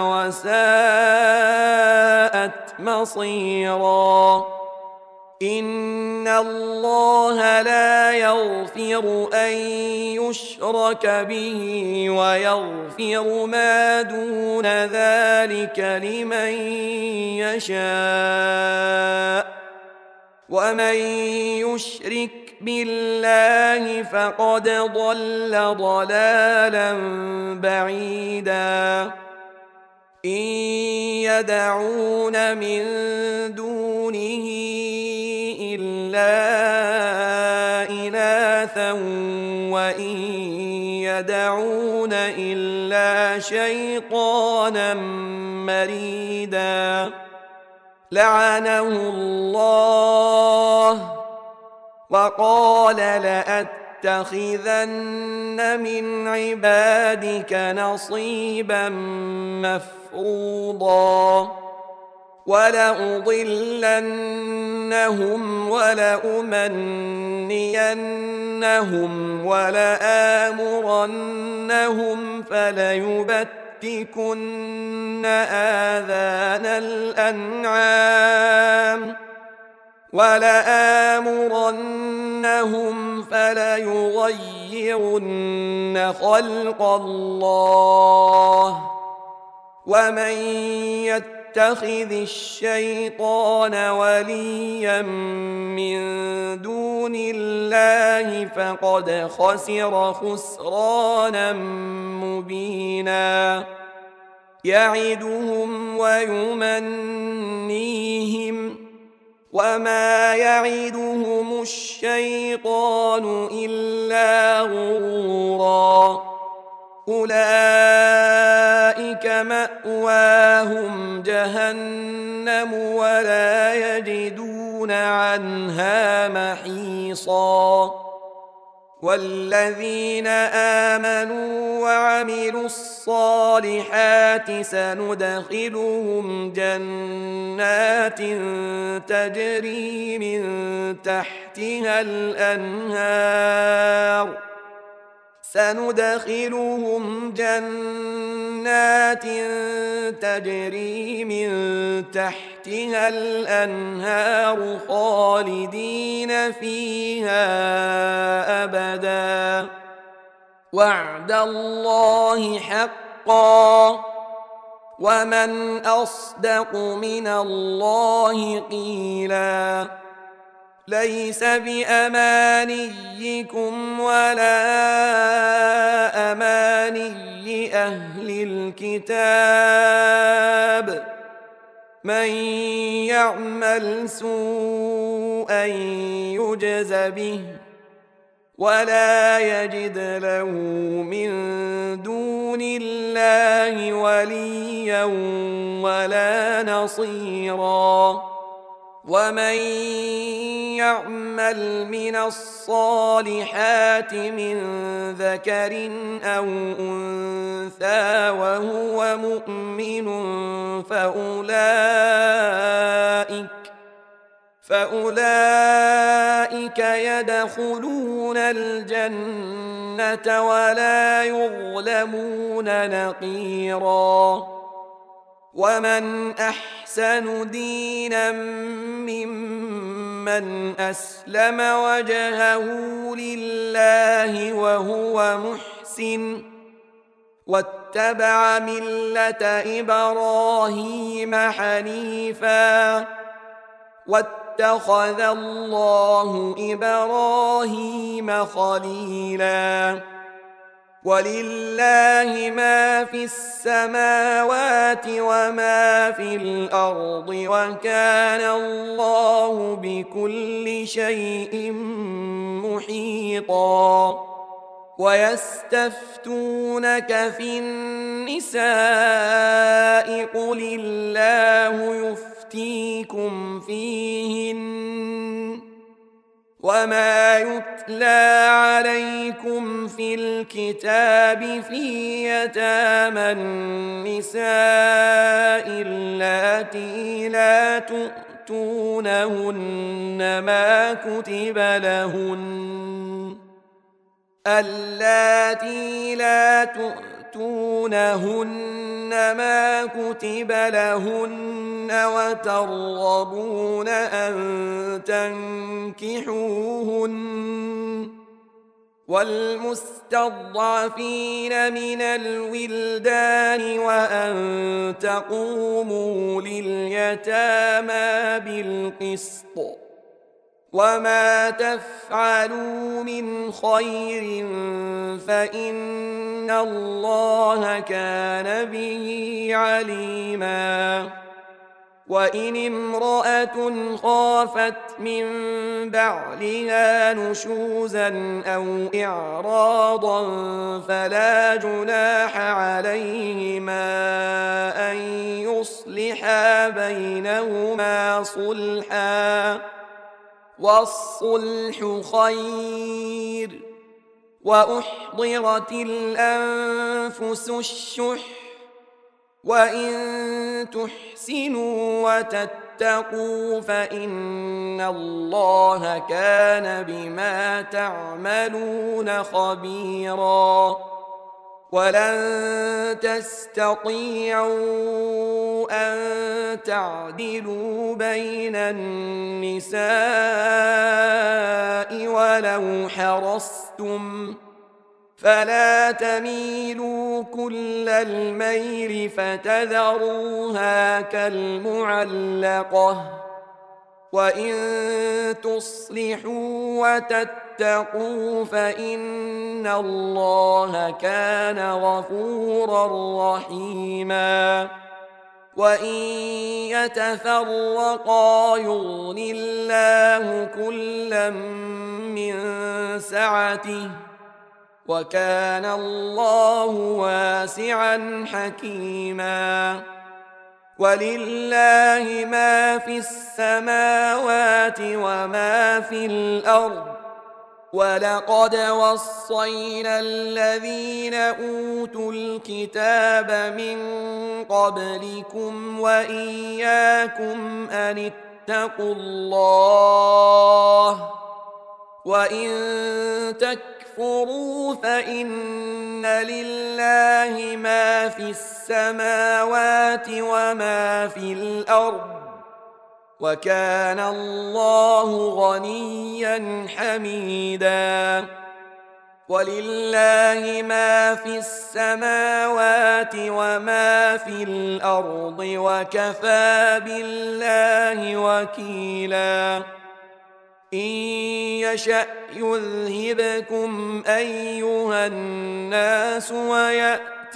وساءت مصيرا إن الله لا يغفر أن يشرك به ويغفر ما دون ذلك لمن يشاء ومن يشرك بالله فقد ضل ضلالا بعيدا إن يدعون من دونه إلا إناثا وإن يدعون إلا شيطانا مريدا لعنه الله وقال لأتخذن من عبادك نصيبا مفروضا ولأضلنهم ولأمنينهم ولآمرنهم فليبتكن آذان الأنعام ولآمرنهم فليغيرن خلق الله ومن يتخذ الشيطان وليا من دون الله فقد خسر خسرانا مبينا يعدهم ويمنيهم وما يعدهم الشيطان إلا غرورا أولئك مأواهم جهنم ولا يجدون عنها محيصا والذين آمنوا وعملوا الصالحات سندخلهم جنات تجري من تحتها الأنهار سندخلهم جنات تجري من تحتها الأنهار خالدين فيها أبدا وعد الله حقا ومن أصدق من الله قيلا ليس بأمانيكم ولا أماني أهل الكتاب من يعمل سوءا يجز به ولا يجد له من دون الله وليا ولا نصيرا ومن يعمل من الصالحات من ذكر أو أنثى وهو مؤمن فأولئك فأولئك يدخلون الجنة ولا يظلمون نقيرا ومن أحسن دينا ممن أسلم وجهه لله وهو محسن واتبع ملة إبراهيم حنيفا واتخذ الله إبراهيم خليلا ولله ما في السماوات وما في الأرض وكان الله بكل شيء محيطا ويستفتونك في النساء قل الله يفتيكم فيهن وما يتلى عليكم في الكتاب في يتامى النساء اللاتي لا تؤتونهن ما كتب لهن اللاتي لا تؤتونهن ما كتب لهن وترغبون أن تنكحوهن والمستضعفين من الولدان وأن تقوموا لليتامى بالقسط وما تفعلوا من خير فإن الله كان به عليما وإن امرأة خافت من بعلها نشوزا أو إعراضا فلا جناح عليهما أن يصلحا بينهما صلحا، والصلح خير. وأحضرت الأنفس الشح، وإن تحسنوا وتتقوا فإن الله كان بما تعملون خبيرا. ولن تستطيعوا أن تعدلوا بين النساء ولو حرصتم، فلا تميلوا كل الميل فتذروها كالمعلقة. وإن تصلحوا وتتقوا فإن الله كان غفورا رحيما. وإن يتفرقا يغن الله كلا من سعته، وكان الله واسعا حكيما. ولله ما في السماوات وما في الأرض، ولقد وصينا الذين أوتوا الكتاب من قبلكم وإياكم أن اتقوا الله، وإن تكفروا فإن لله ما في السماوات وما في الأرض، وكان الله غنيا حميدا. ولله ما في السماوات وما في الأرض، وكفى بالله وكيلا. إن يشأ يذهبكم أيها الناس ويأت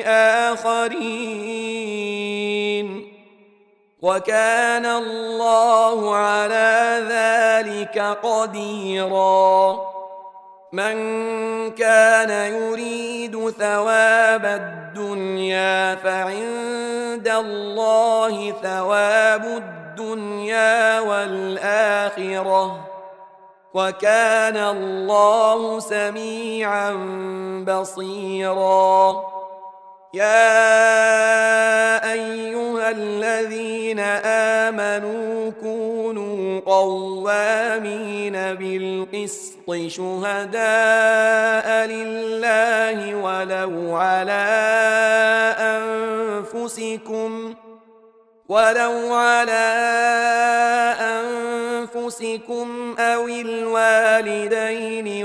بآخرين، وكان الله على ذلك قديرا. من كان يريد ثواب الدنيا فعند الله ثواب الدنيا والآخرة، وكان الله سميعا بصيرا. يا أيها الذين آمنوا كونوا قوامين بالقسط شهداء لله ولو على أنفسكم ولو على أنفسكم أو الوالدين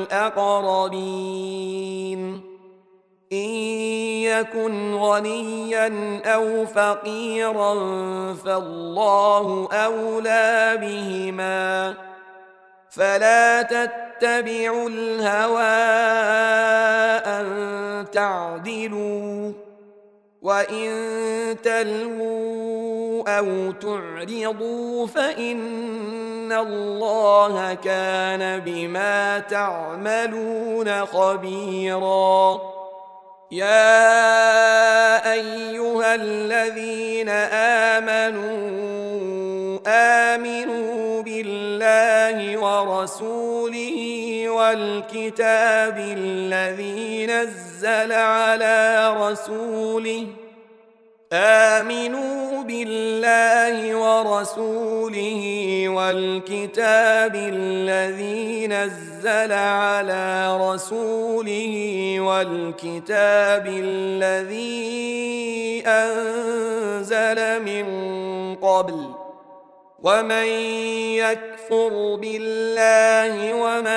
والأقربين، إن يكن غنيا أو فقيرا فالله أولى بهما، فلا تتبعوا الهوى أن تعدلوا، وإن تلووا أو تعرضوا فإن الله كان بما تعملون خبيرا. يا أيها الذين آمنوا آمنوا بالله ورسوله والكتاب الذي نزل على رسوله آمنوا بالله ورسوله والكتاب الذي نزل على رسوله والكتاب الذي أنزل من قبل، ومن يكفر بالله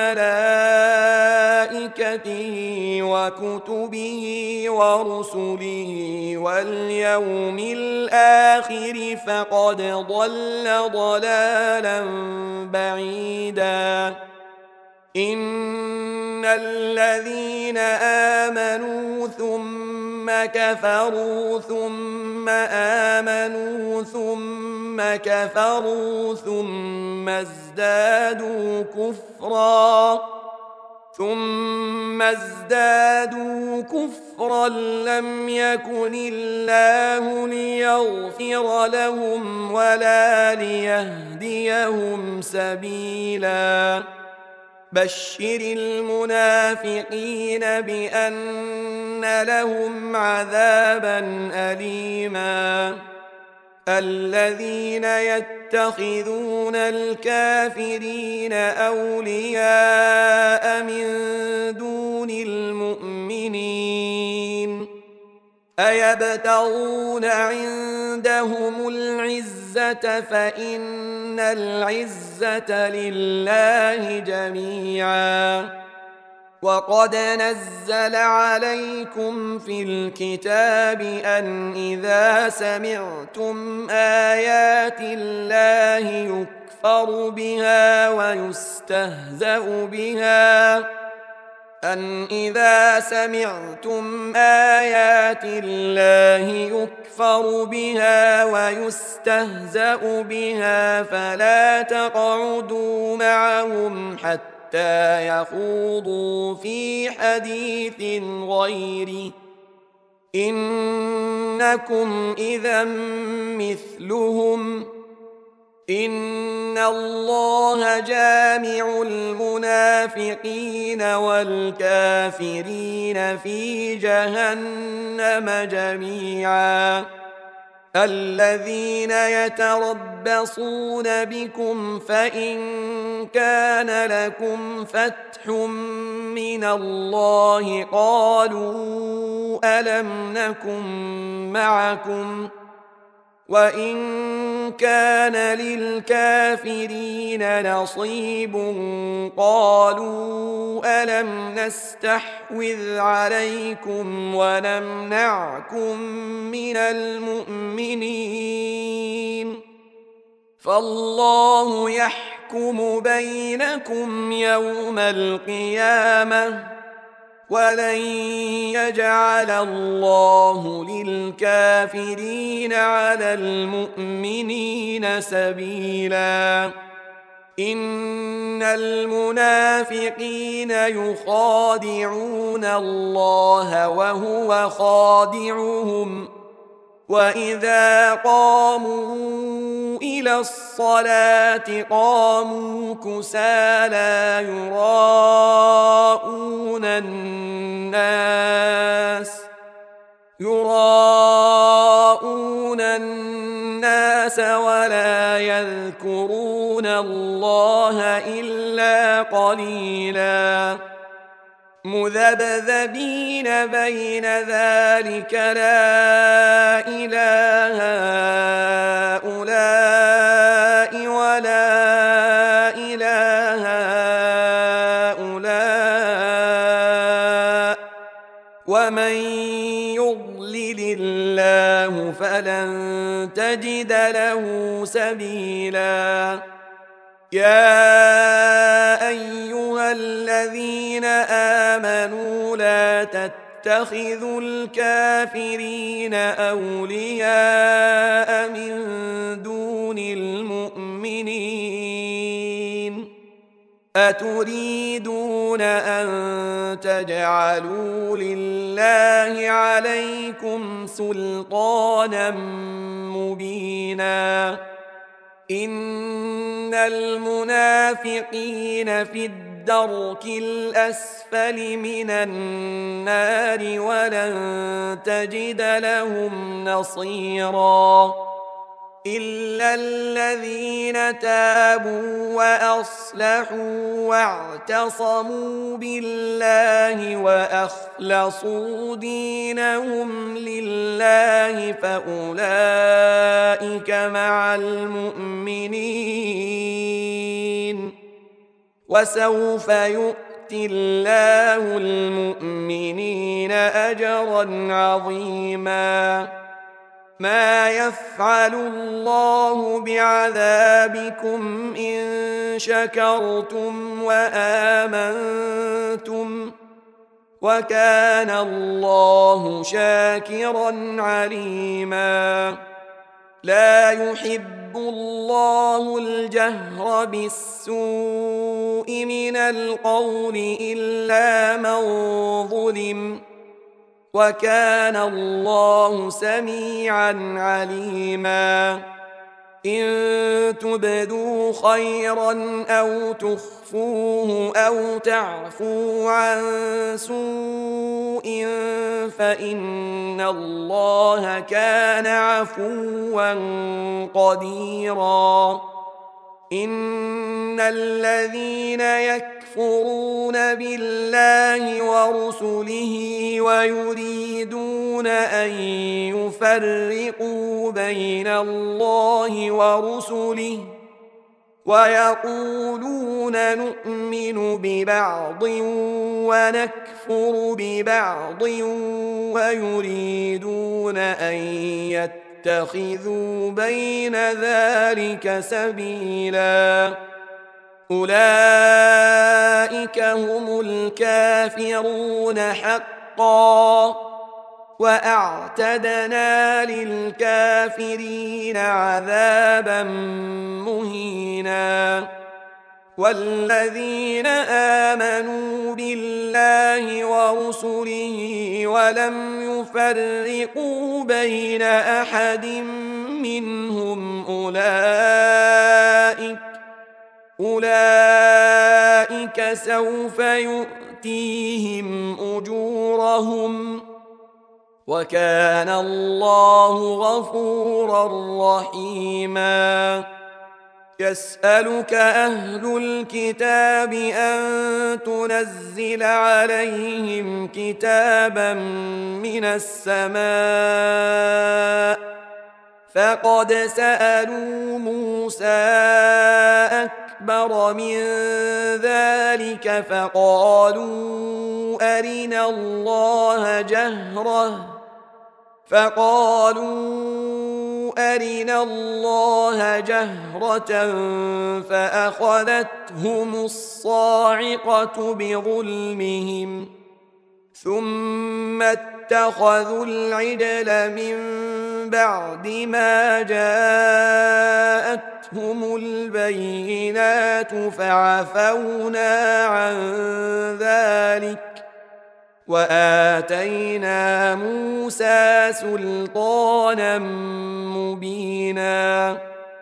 وملائكته وكتبه ورسله واليوم الآخر فقد ضل ضلالا بعيدا. إن الذين آمنوا ثم ثم كفروا ثم آمنوا ثم كفروا ثم ازدادوا كفرا ثم ازدادوا كفرا لم يكن الله ليغفر لهم ولا ليهديهم سبيلا بشر المنافقين بأن لهم عذابا أليما الذين يتخذون الكافرين أولياء من دون المؤمنين أيبتغون عندهم العزة فإن العزة لله جميعا وقد نزل عليكم في الكتاب أن إذا سمعتم آيات الله يكفر بها ويستهزأ بها أن إذا سمعتم آيات الله يكفر بها ويستهزأ بها فلا تقعدوا معهم حتى يخوضوا في حديث غيره إنكم إذا مثلهم إن الله جامع المنافقين والكافرين في جهنم جميعا الذين يتربصون بكم فإن كان لكم فتح من الله قالوا ألم نكن معكم وإن كان للكافرين نصيب قالوا ألم نستحوذ عليكم ونمنعكم من المؤمنين فالله يحكم بينكم يوم القيامة ولن يجعل الله للكافرين على المؤمنين سبيلا إن المنافقين يخادعون الله وهو خادعهم وإذا قاموا إلى الصلاة قاموا كسالى يراءون الناس يراءون الناس ولا يذكرون الله إلا قليلا مذبذبين بين ذلك لا إله هؤلاء ولا إله هؤلاء ومن يضلل الله فلن تجد له سبيلا يا أيها الذين آمنوا لا تتخذوا الكافرين أولياء من دون المؤمنين أتريدون أن تجعلوا لله عليكم سلطانا مبينا إن المنافقين في الدرك الأسفل من النار ولن تجد لهم نصيرا إلا الذين تابوا وأصلحوا واعتصموا بالله وأخلصوا دينهم لله فأولئك مع المؤمنين وسوف يؤتي الله المؤمنين أجرا عظيما ما يفعل الله بعذابكم إن شكرتم وآمنتم وكان الله شاكرا عليما لا يحب الله الجهر بالسوء من القول إلا من ظلم وكان الله سميعا عليما إن تبدوا خيرا أو تخفوه أو تعفوا عن سوء فإن الله كان عفوا قديرا إن الذين يكفرون بالله ورسله ويريدون أن يفرقوا بين الله ورسله ويقولون نؤمن ببعض ونكفر ببعض ويريدون أن يتخذوا بين ذلك سبيلا أولئك هم الكافرون حقا وأعتدنا للكافرين عذابا مهينا والذين آمنوا بالله ورسله ولم يفرقوا بين أحد منهم أولئك أولئك سوف يؤتيهم أجورهم وكان الله غفورا رحيما يسألك أهل الكتاب أن تنزل عليهم كتابا من السماء فقد سألوا موسى أكبر من ذلك فقالوا أرنا الله جهرة فقالوا أرنا الله جهرة فأخذتهم الصاعقة بظلمهم ثم اتخذوا العجل من بعد ما جاءتهم البينات فعفونا عن ذلك وآتينا موسى سلطانا مبينا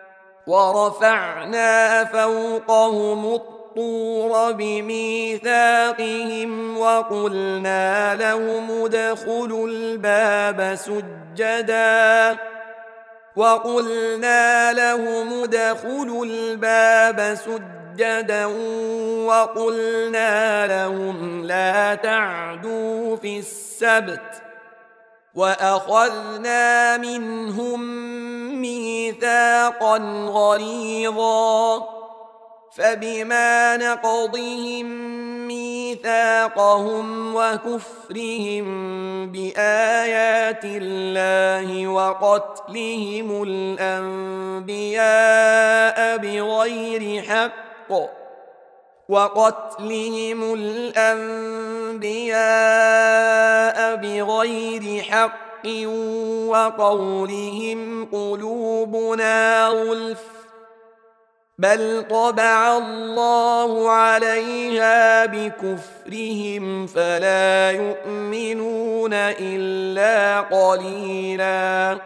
ورفعنا فوقهم الطور بميثاقهم وقلنا لهم ادخلوا الباب سجدا وقلنا لهم ادخلوا الباب سجدا وقلنا لهم لا تعدوا في السبت وأخذنا منهم ميثاقا غليظا فبما نقضهم ميثاقهم وكفرهم بآيات الله وقتلهم الأنبياء بغير حق وقتلهم الأنبياء بغير حق وقولهم قلوبنا غلف بل طبع الله عليها بكفرهم فلا يؤمنون إلا قليلا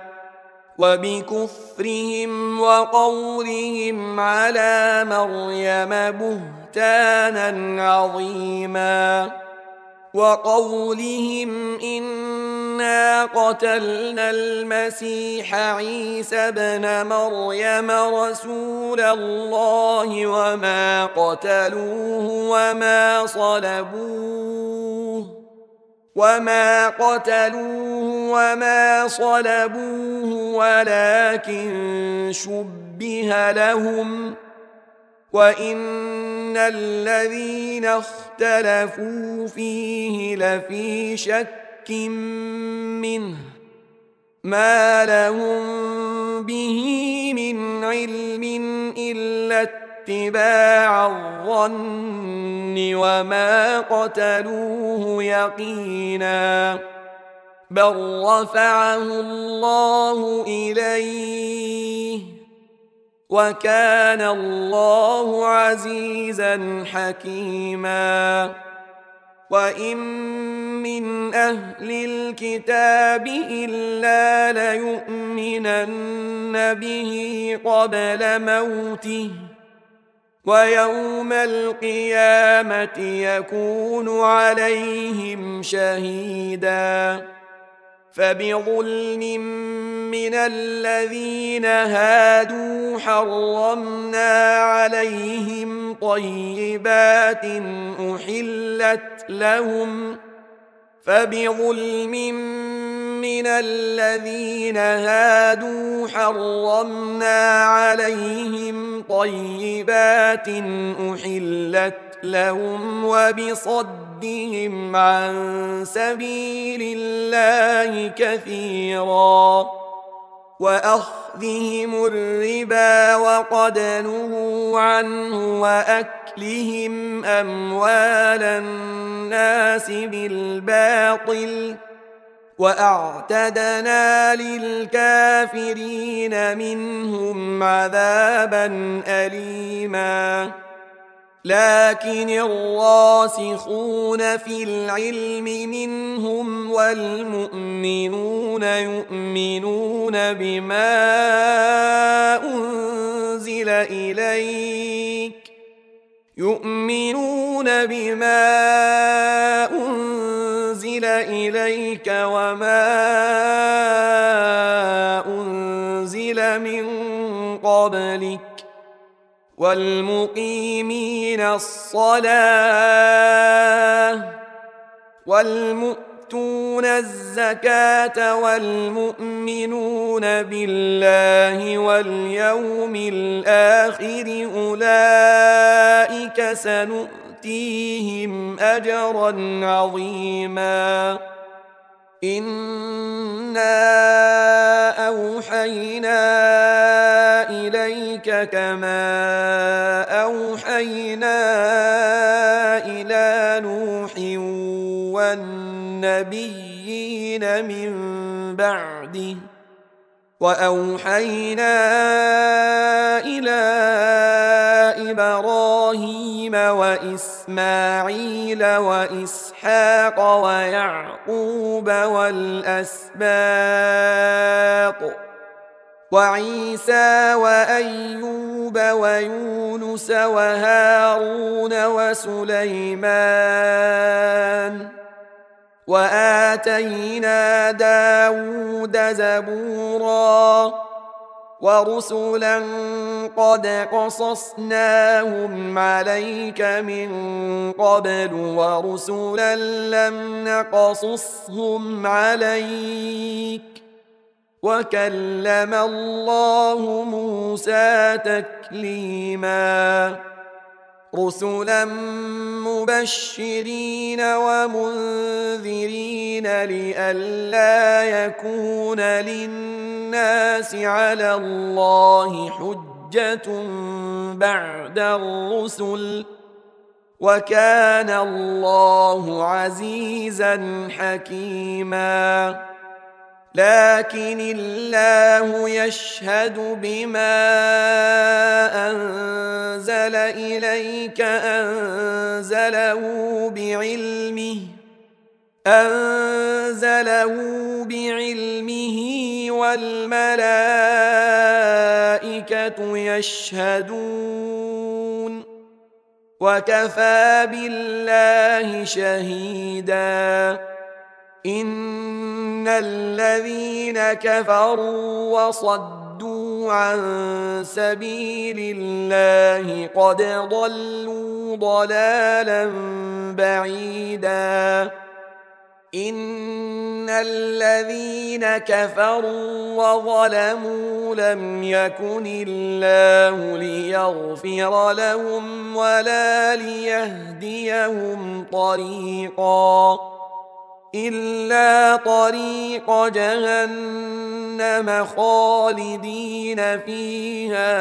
وبكفرهم وقولهم على مريم بهتانا عظيما وقولهم إنا قتلنا المسيح عيسى ابن مريم رسول الله وما قتلوه وما صلبوه وما قتلوه وما صلبوه ولكن شبه لهم وإن الذين اختلفوا فيه لفي شك منه ما لهم به من علم إلا اتباع الظن وما قتلوه يقينا بل رفعه الله إليه وكان الله عزيزا حكيما وإن من أهل الكتاب إلا ليؤمنن به قبل موته ويوم القيامة يكون عليهم شهيدا فبظلم من الذين هادوا حرمنا عليهم طيبات أحلت لهم فبظلم من الذين هادوا حرمنا عليهم طيبات أحلت لهم وبصدهم عن سبيل الله كثيرا وأخذهم الربا وقد نهوا عنه وأكلهم أموال الناس بالباطل وأعتدنا للكافرين منهم عذابا أليما لكن الراسخون في العلم منهم والمؤمنون يؤمنون بما أنزل إليك يؤمنون بما أنزل إليك وما أنزل من قبلك والمقيمين الصلاة والمؤتون الزكاة والمؤمنون بالله واليوم الآخر أولئك سنؤتيهم أجرا عظيما إنا أوحينا إليك كما أوحينا إلى نوح والنبيين من بعده وأوحينا إلى إبراهيم وإسماعيل وإسحاق ويعقوب والأسباط وعيسى وأيوب ويونس وهارون وسليمان وآتينا داود زبورا ورسلا قد قصصناهم عليك من قبل ورسلا لم نقصصهم عليك وكلم الله موسى تكليما رسلا مبشرين ومنذرين لئلا يكون للناس على الله حجة بعد الرسل وكان الله عزيزا حكيما لكن الله يشهد بما أنزل إليك أنزله بعلمه أنزله بعلمه والملائكة يشهدون وكفى بالله شهيدا إن الذين كفروا وصدوا عن سبيل الله قد ضلوا ضلالا بعيدا إن الذين كفروا وظلموا لم يكن الله ليغفر لهم ولا ليهديهم طريقا إلا طريق جهنم خالدين فيها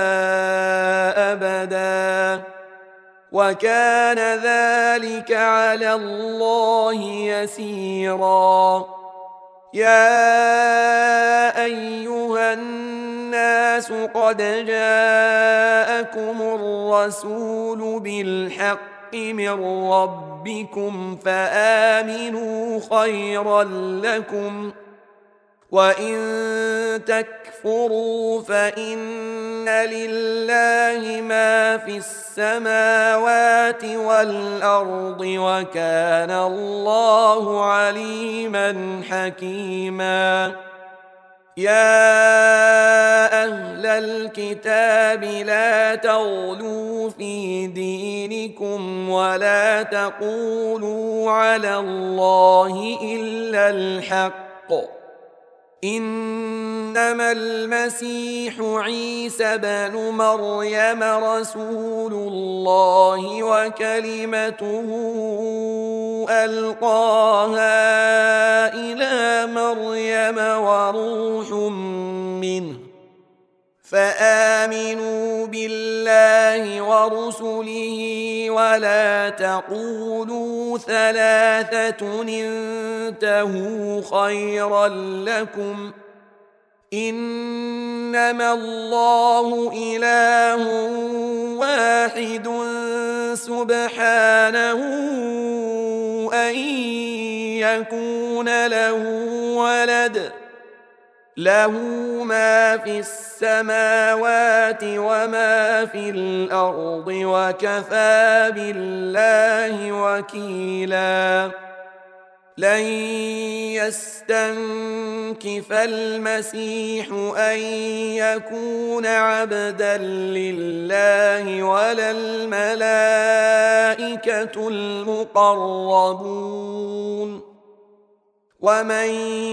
أبدا وكان ذلك على الله يسيرا. يا أيها الناس قد جاءكم الرسول بالحق من ربكم فآمنوا خيرا لكم وإن تكفروا فإن لله ما في السماوات والأرض وكان الله عليما حكيما. يا أهل الكتاب لا تغلوا في دينكم ولا تقولوا على الله إلا الحق إنما المسيح عيسى بن مريم رسول الله وكلمته ألقاها إلى مريم وروح منه فآمنوا بالله ورسله ولا تقولوا ثلاثة انتهوا خيرا لكم إنما الله إله واحد سبحانه أن يكون له ولد له ما في السماوات وما في الأرض وكفى بالله وكيلا. لن يستنكف المسيح أن يكون عبدا لله ولا الملائكة المقربون ومن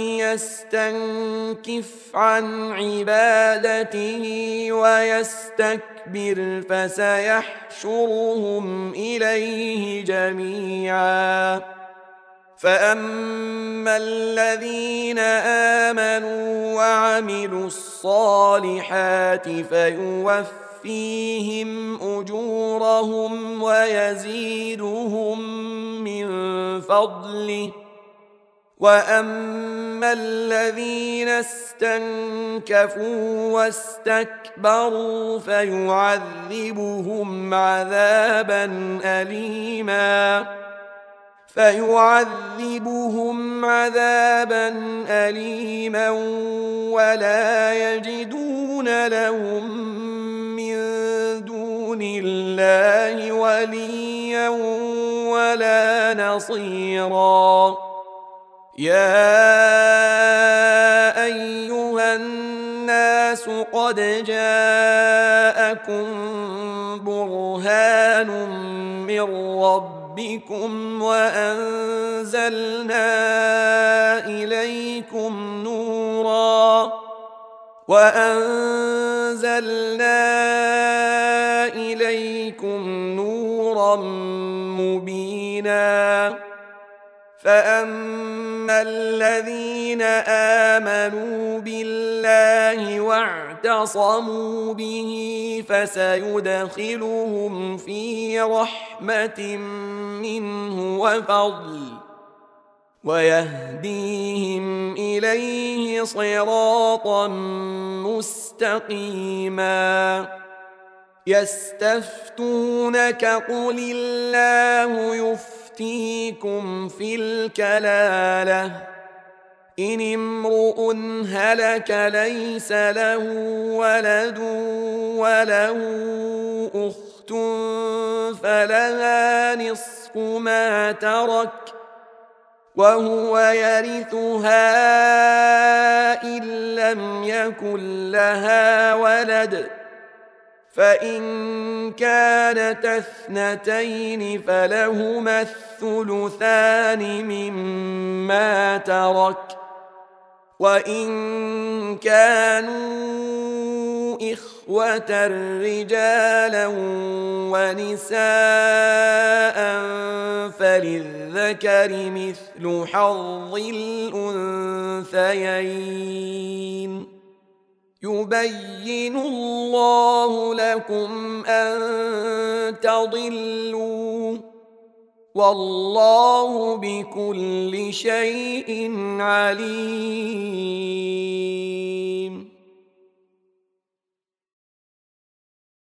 يستنكف عن عبادته ويستكبر فسيحشرهم إليه جميعا. فأما الذين آمنوا وعملوا الصالحات فيوفيهم أجورهم ويزيدهم من فضله وأما الذين استنكفوا واستكبروا فيعذبهم عذابا أليما فيعذبهم عذابا أليما ولا يجدون لهم من دون الله وليا ولا نصيرا. يا أيها الناس قد جاءكم برهان من ربكم وأنزلنا إليكم نورا وأنزلنا إليكم نورا مبينا. فأما الذين آمنوا بالله واعتصموا به فسيدخلهم في رحمة منه وفضل ويهديهم إليه صراطا مستقيما. يستفتونك قل الله يفتح يفتيكم في الكلالة إن امرؤ هلك ليس له ولد وله أخت فلها نصف ما ترك وهو يرثها إن لم يكن لها ولد فإن كانت اثنتين فلهما الثلثان مما ترك وإن كانوا إخوة رجالا ونساء للذكر مثل حظ الأنثيين يبين الله لكم أن تضلوا والله بكل شيء عليم.